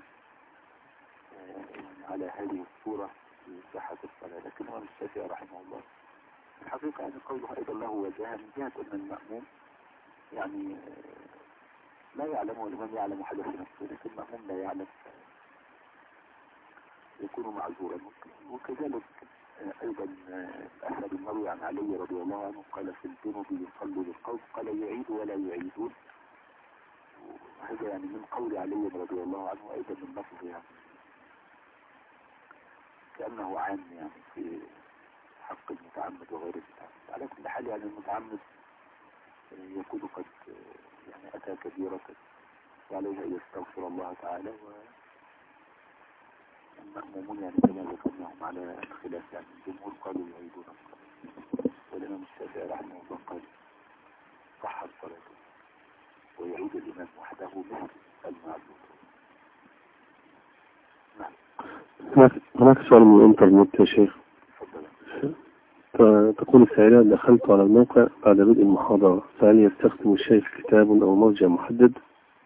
على هذه الصورة في صحة الصلاة. لكن الإمام الشافعي رحمه الله الحقيقة يعني قوله أيضا له وجهة من جهة أن المأموم يعني لا يعلم والإمام يعلم حدث نفسه، لكن المأموم لا يعلم يكون معذورا. وكذلك أيضا الأثر المروي عن علي رضي الله عنه قال في الجنوب يصلي بالقوم قال يعيد ولا يعيدون، وهذا يعني من قول علي رضي الله عنه أيضا من لفظ يعني كأنه عام يعني في حق المتعمد وغير المتعمد. على كل حال يعني المتعمد يكون قد يعني أتى كبيرة وعليه أن يستغفر الله تعالى، والمأمومون يعني كما ذكرناهم على الخلاف يعني الجمهور قالوا يعيدون الصلاة، والإمام الشافعي رحمه الله قال صحت صلاته ويعيد الإمام وحده مثل المعلوم. نعم. هناك هناك سؤال من الإنترنت يا شيخ. تقول السائلة: دخلت على الموقع بعد بدء المحاضرة، فهل يستخدم الشيخ كتاب أو مرجع محدد؟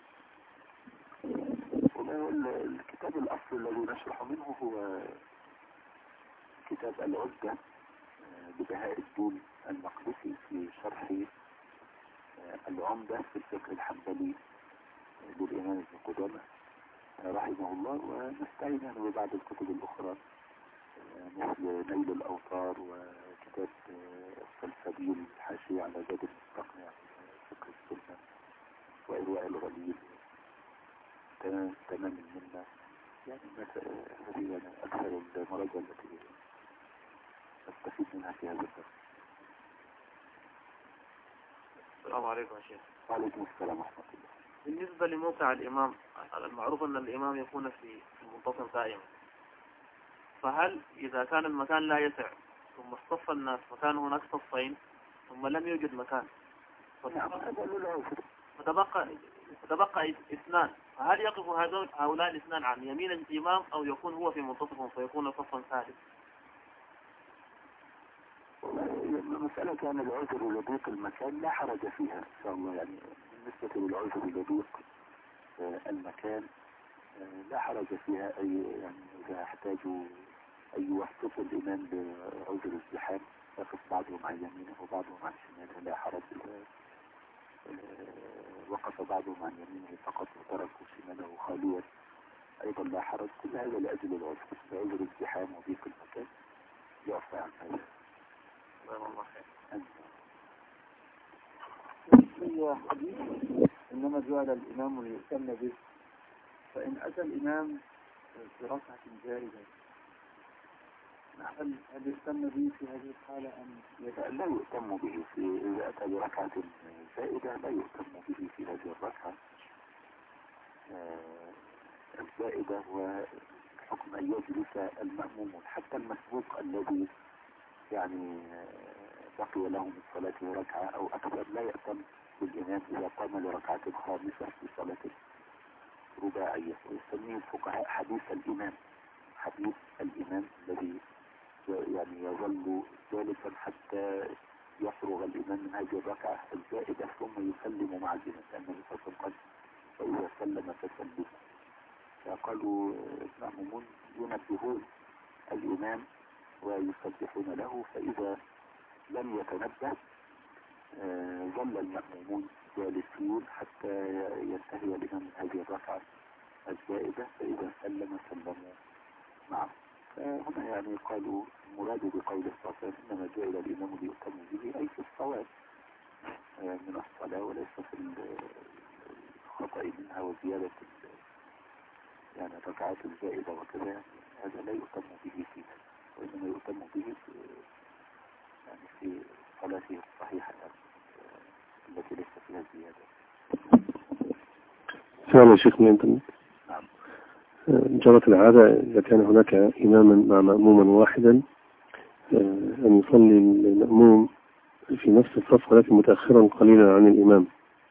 الكتاب الأصل الذي نشرح منه هو كتاب العدة لبهاء الدين المقدسي في شرح العمدة في الفقه الحنبلي للإمام ابن قدامة رحمه الله، ونستعين يعني ببعض الكتب الأخرى مثل نيل الأوطار وكتاب السلسبيل الحاشية على زاد المستقنع فقه السنة وإرواء الغليل تمام تمام المنة، يعني هذه يعني أكثر المراجع التي نستفيد منها في هذا الدرس. السلام عليكم يا شيخ. وعليكم السلام ورحمة الله. بالنسبة لموقع الإمام، المعروف أن الإمام يكون في المنتصف دائما، فهل إذا كان المكان لا يسع ثم اصطف الناس وكان هناك صفين ثم لم يوجد مكان فتبقى فتبقى اثنان، فهل يقف هؤلاء الاثنان عن يمين الإمام أو يكون هو في منتصفهم فيكون صفا ثالث؟ مسألة كان العذر لضيق المكان لا حرج فيها إن شاء الله، يعني بالنسبة للعذر لضيق المكان لا حرج فيها، أي يعني إذا احتاجوا أن يوسطوا الإمام بعذر الزحام يقف بعضهم عن يمينه وبعضهم عن شماله لا حرج، وقف بعضهم عن يمينه فقط وتركوا شماله خاليا أيضا لا حرج، كل هذا لأجل العذر، بعذر الزحام وضيق المكان يعفى عن هذا. الله خير. في حديث إنما جعل الإمام ليؤتم به، فإن أتى الإمام في ركعة زائدة هل يؤتم به في هذه الحالة أم لا يؤتم به في إذا أتى بركعة زائدة لا يؤتم به في هذه الركعة الزائدة، وحكم أن يجلس المأموم حتى المسبوق الذي يعني بقي له من صلاته ركعة أو أكثر لا يأتم بالإمام إذا قام لركعة خامسة في صلاة رباعية، ويسميه الفقهاء حديث الإمام، حديث الإمام الذي يعني يظل جالسا حتى يفرغ الإمام من هذه الركعة الزائدة ثم يسلم مع الإمام، لأن النبي صلى الله عليه وسلم فإذا سلم فسلم، فقالوا المأمومون ينبهون الإمام ويسبحون له، فإذا لم يتنبه ظل المأمومون جالسين حتى ينتهي الإمام من هذه الركعة الزائدة، فإذا سلم سلموا معه. فهنا يعني قالوا المراد بقول الصلاة إنما جعل الإمام ليؤتم به أي في الصواب من الصلاة وليس في الخطأ منها وزيادة يعني الركعات الزائدة وكذا، هذا لا يؤتم به فيه، وإنما يؤتم به في يعني في صلاته الصحيحة التي ليس فيها زيادة. سؤال يا شيخ من الإنترنت. نعم. جرت العادة إذا كان هناك إماما مع مأموما واحدا أن يصلي المأموم في نفس الصف ولكن متأخرا قليلا عن الإمام،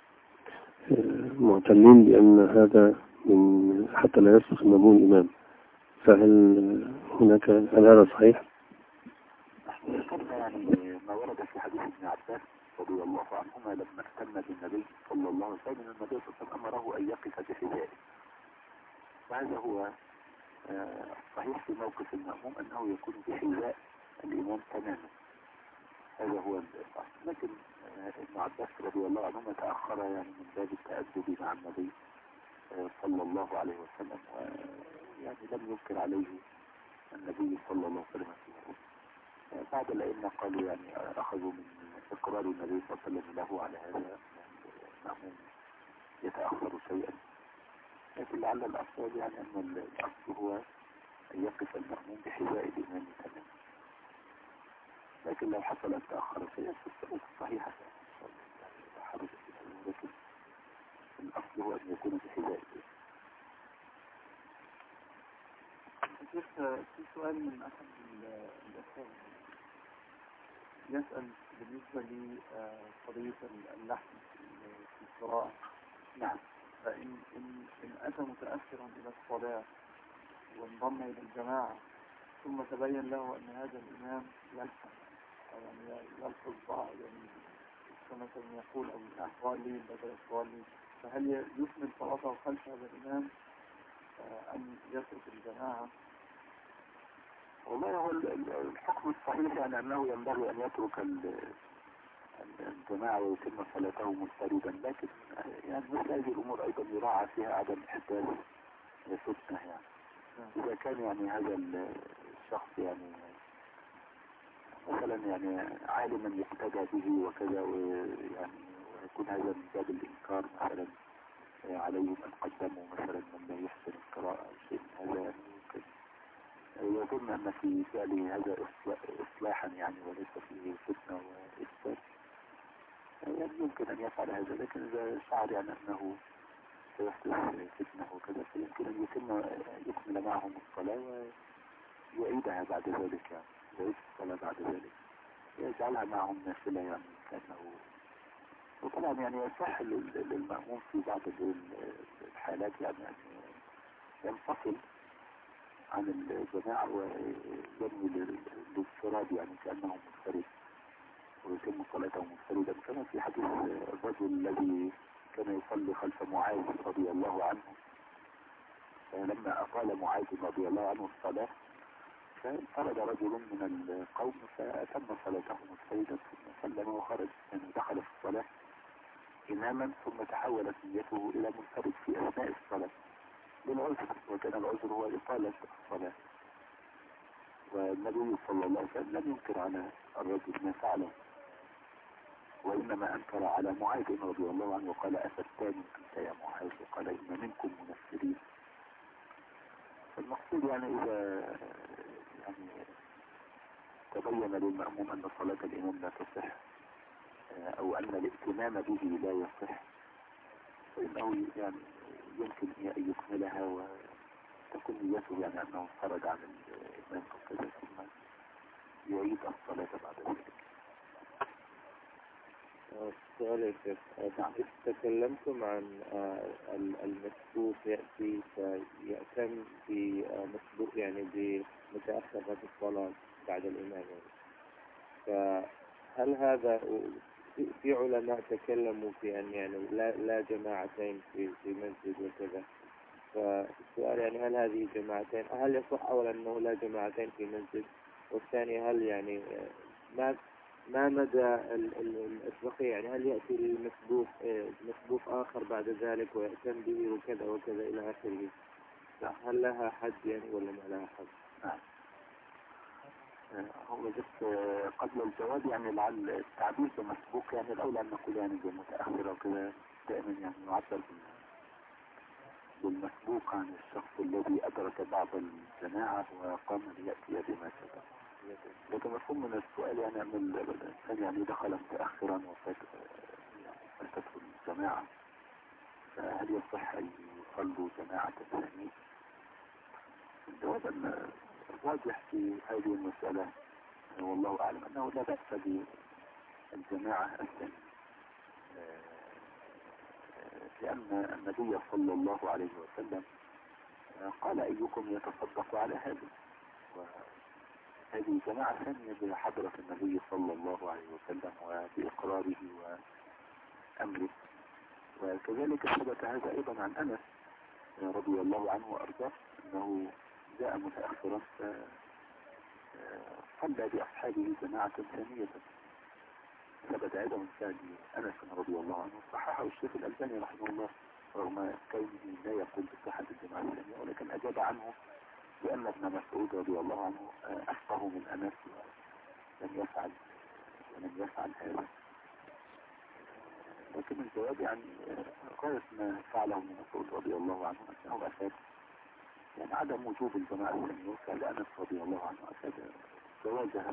معتلين بأن هذا من حتى لا يسبق المأموم الإمام، فهل هناك هل هذا صحيح؟ ذكرنا يعني ما ورد في حديث ابن عباس رضي الله عنهما لما اهتم بالنبي صلى الله عليه وسلم النبي صلى الله عليه وسلم أمره أن يقف بحذائه، وهذا هو الصحيح في موقف المأموم أنه يكون بحذاء الإمام تماما، هذا هو الصحيح. لكن ابن عباس رضي الله عنهما تأخر يعني من باب التأدب مع النبي صلى الله عليه وسلم، ويعني لم ينكر عليه النبي صلى الله عليه وسلم فيه. بعض الأئمة قالوا يعني أخذوا من إقرار النبي صلى الله عليه وسلم له على هذا المأموم يتأخر شيئا، لكن لعل الأفضل يعني أن الأصل هو أن يقف المأموم بحذاء الإمام تماما، لكن لو حصل أن تأخر شيئا فالصلاة صحيحة لا حرج فيها، لكن الأصل هو أن يكون بحذاء الإمام. شيخ في سؤال من أحد الأخوة يسأل بالنسبة لقضية اللحن في القراءة. نعم. فإن إن إن أتى متأخرا إلى الصلاة وانضم إلى الجماعة ثم تبين له أن هذا الإمام يلحن أو يعني يلحظ بعض يعني كما يقول أو الضالين بدل الضالين، فهل يكمل صلاته خلف هذا الإمام أم يترك الجماعة؟ والله هو الحكم الصحيح يعني أنه ينبغي أن يترك الجماعة ويتم صلاته منفردا، لكن يعني مثل هذه الأمور أيضا يراعى فيها عدم إحداث فتنة. يعني إذا كان يعني هذا الشخص يعني مثلا يعني عالما يقتدى به وكذا، ويعني ويكون هذا من باب الإنكار مثلا عليهم أن قدموا مثلا من لا يحسن القراءة أو شيء من هذا، يعني يمكن يظن أن في فعله هذا إصلاحا يعني وليس فيه فتنة وإفساد، يعني يمكن أن يفعل هذا، لكن إذا شعر يعني أنه سيحدث فتنة وكذا فيمكن أن يتم يكمل معهم الصلاة ويعيدها بعد ذلك، يعني يعيد الصلاة بعد ذلك يجعلها معهم نافلة، يعني كأنه. وطبعا يعني يصح للمأموم في بعض الحالات يعني أن ينفصل عن الجماعة وينوي للانفراد يعني كأنه منفرد ويتم صلاته منفردا، كما في حديث الرجل الذي كان يصلي خلف معاذ رضي الله عنه، لما أطال معاذ رضي الله عنه الصلاة فانفرد رجل من القوم فأتم صلاته منفردا ثم سلم وخرج، يعني دخل في الصلاة إماما ثم تحولت نيته إلى منفرد في أثناء الصلاة للعذر، وكان العذر هو إطالة الصلاة، والنبي صلى الله عليه وسلم لم ينكر على الرجل ما فعله، وإنما أنكر على معاذ رضي الله عنه وقال أفتان أنت يا معاذ، وقال إن منكم منفرين. فالمقصود يعني إذا يعني تبين للمأموم أن صلاة الإمام لا تصح أو أن الائتمام به لا يصح فإنه يعني يمكن أن يكملها وتكون نيته يعني أنه انفرد عن الإمام وكذا ثم يعيد الصلاة بعد ذلك. السؤال يا شيخ، تكلمتم عن المسبوق يأتي فيأتم بمسبوق يعني بمتأخر الصلاة بعد الإمام، فهل هذا في علماء تكلموا في أن يعني لا لا جماعتين في في مسجد وكذا، فالسؤال يعني هل هذه جماعتين هل يصح أولا أنه لا جماعتين في مسجد، والثاني هل يعني ما ما مدى الأسبقية، يعني هل يأتي المسبوق مسبوق آخر بعد ذلك ويأتم به وكذا وكذا إلى آخره، هل لها حد يعني ولا ما لها حد؟ نعم. هو بس قبل الجواب يعني لعل التعبير بمسبوق يعني الأولى أن نقول يعني بمتأخر وكذا دائما يعني يعبر بالمسبوق عن الشخص الذي أدرك بعض الجماعة وقام ليأتي بما سبق، لكن مفهوم من السؤال يعني أن الإنسان يعني دخل متأخرا وفاتته الجماعة فهل يصح أن يصلوا جماعة ثانية؟ الجواب أن الواضح في هذه المسألة والله أعلم أنه لا بأس بالجماعة الثانية، لأن النبي صلى الله عليه وسلم قال أيكم يتصدق على هذا، وهذه جماعة ثانية بحضرة النبي صلى الله عليه وسلم وبإقراره وأمره، وكذلك ثبت هذا أيضا عن أنس رضي الله عنه وأرضاه أنه جاء متأخرا فصلى بأصحابه جماعة ثانية، ثبت هذا من فعل أنس رضي الله عنه، صححه الشيخ الألباني رحمه الله رغم كونه لا يقول بصحة الجماعة الثانية، ولكن أجاب عنه بأن ابن مسعود رضي الله عنه أفقه من أنس لم يفعل ولم يفعل هذا. لكن الجواب يعني غاية ما فعله ابن مسعود رضي الله عنه أنه أفاد يعني عدم وجوب الجماعة الثانية، وكان أنس رضي الله عنه أفاد جوازها.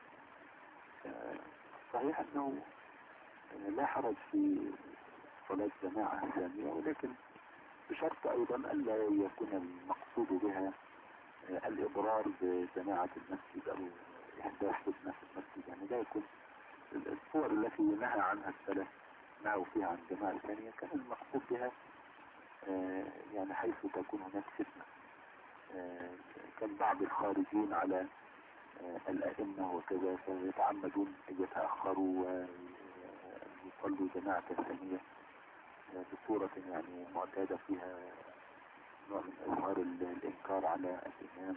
صحيح أنه لا حرج في صلاة جماعة ثانية، ولكن بشرط أيضا ألا يكون المقصود بها الإضرار بجماعة المسجد أو إحداث فتنة في المسجد. يعني لا يكون الصور التي نهى عنها السلف نهوا فيها عن جماعة ثانية كان المقصود بها يعني حيث تكون هناك فتنة. كان بعض الخارجين على الأئمة وكذا فيتعمدون أن يتأخروا ويصلوا جماعة ثانية بصورة يعني معتادة فيها نوع من إظهار الإنكار على الإمام.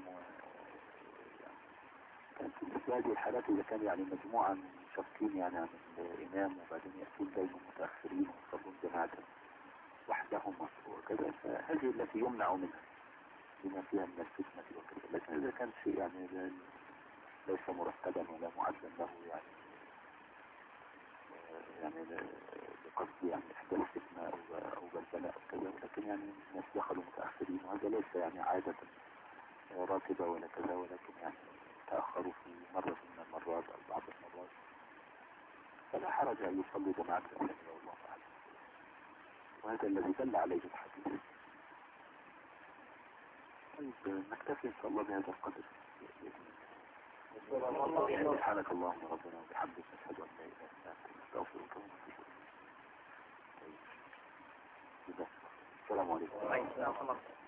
كانت في هذه الحالات إذا كان يعني مجموعة شاكين يعني عن الإمام وبعدين يأتون دايما متأخرين ويصلون جماعة وحدهم وكذا، فهذه التي يمنع منها بما فيها من الفتنة وكذا. لكن إذا كان شيء يعني ليس مرتبا ولا معدا له يعني يعني بقصد يعني إحداث فتنة أو أو بلبلة أو كذا، لكن يعني الناس دخلوا متأخرين وهذا ليس يعني عادة راتبة ولا كذا، ولكن يعني تأخروا في مرة من المرات أو بعض المرات، فلا حرج أن يصلوا جماعة ثانية والله أعلم. وهذا الذي دل عليه الحديث. طيب نكتفي إن شاء الله بهذا القدر. سبحانك اللهم ربنا وبحمدك نشهد أن لا إله إلا أنت نستغفرك ونتوب إليك. السلام عليكم.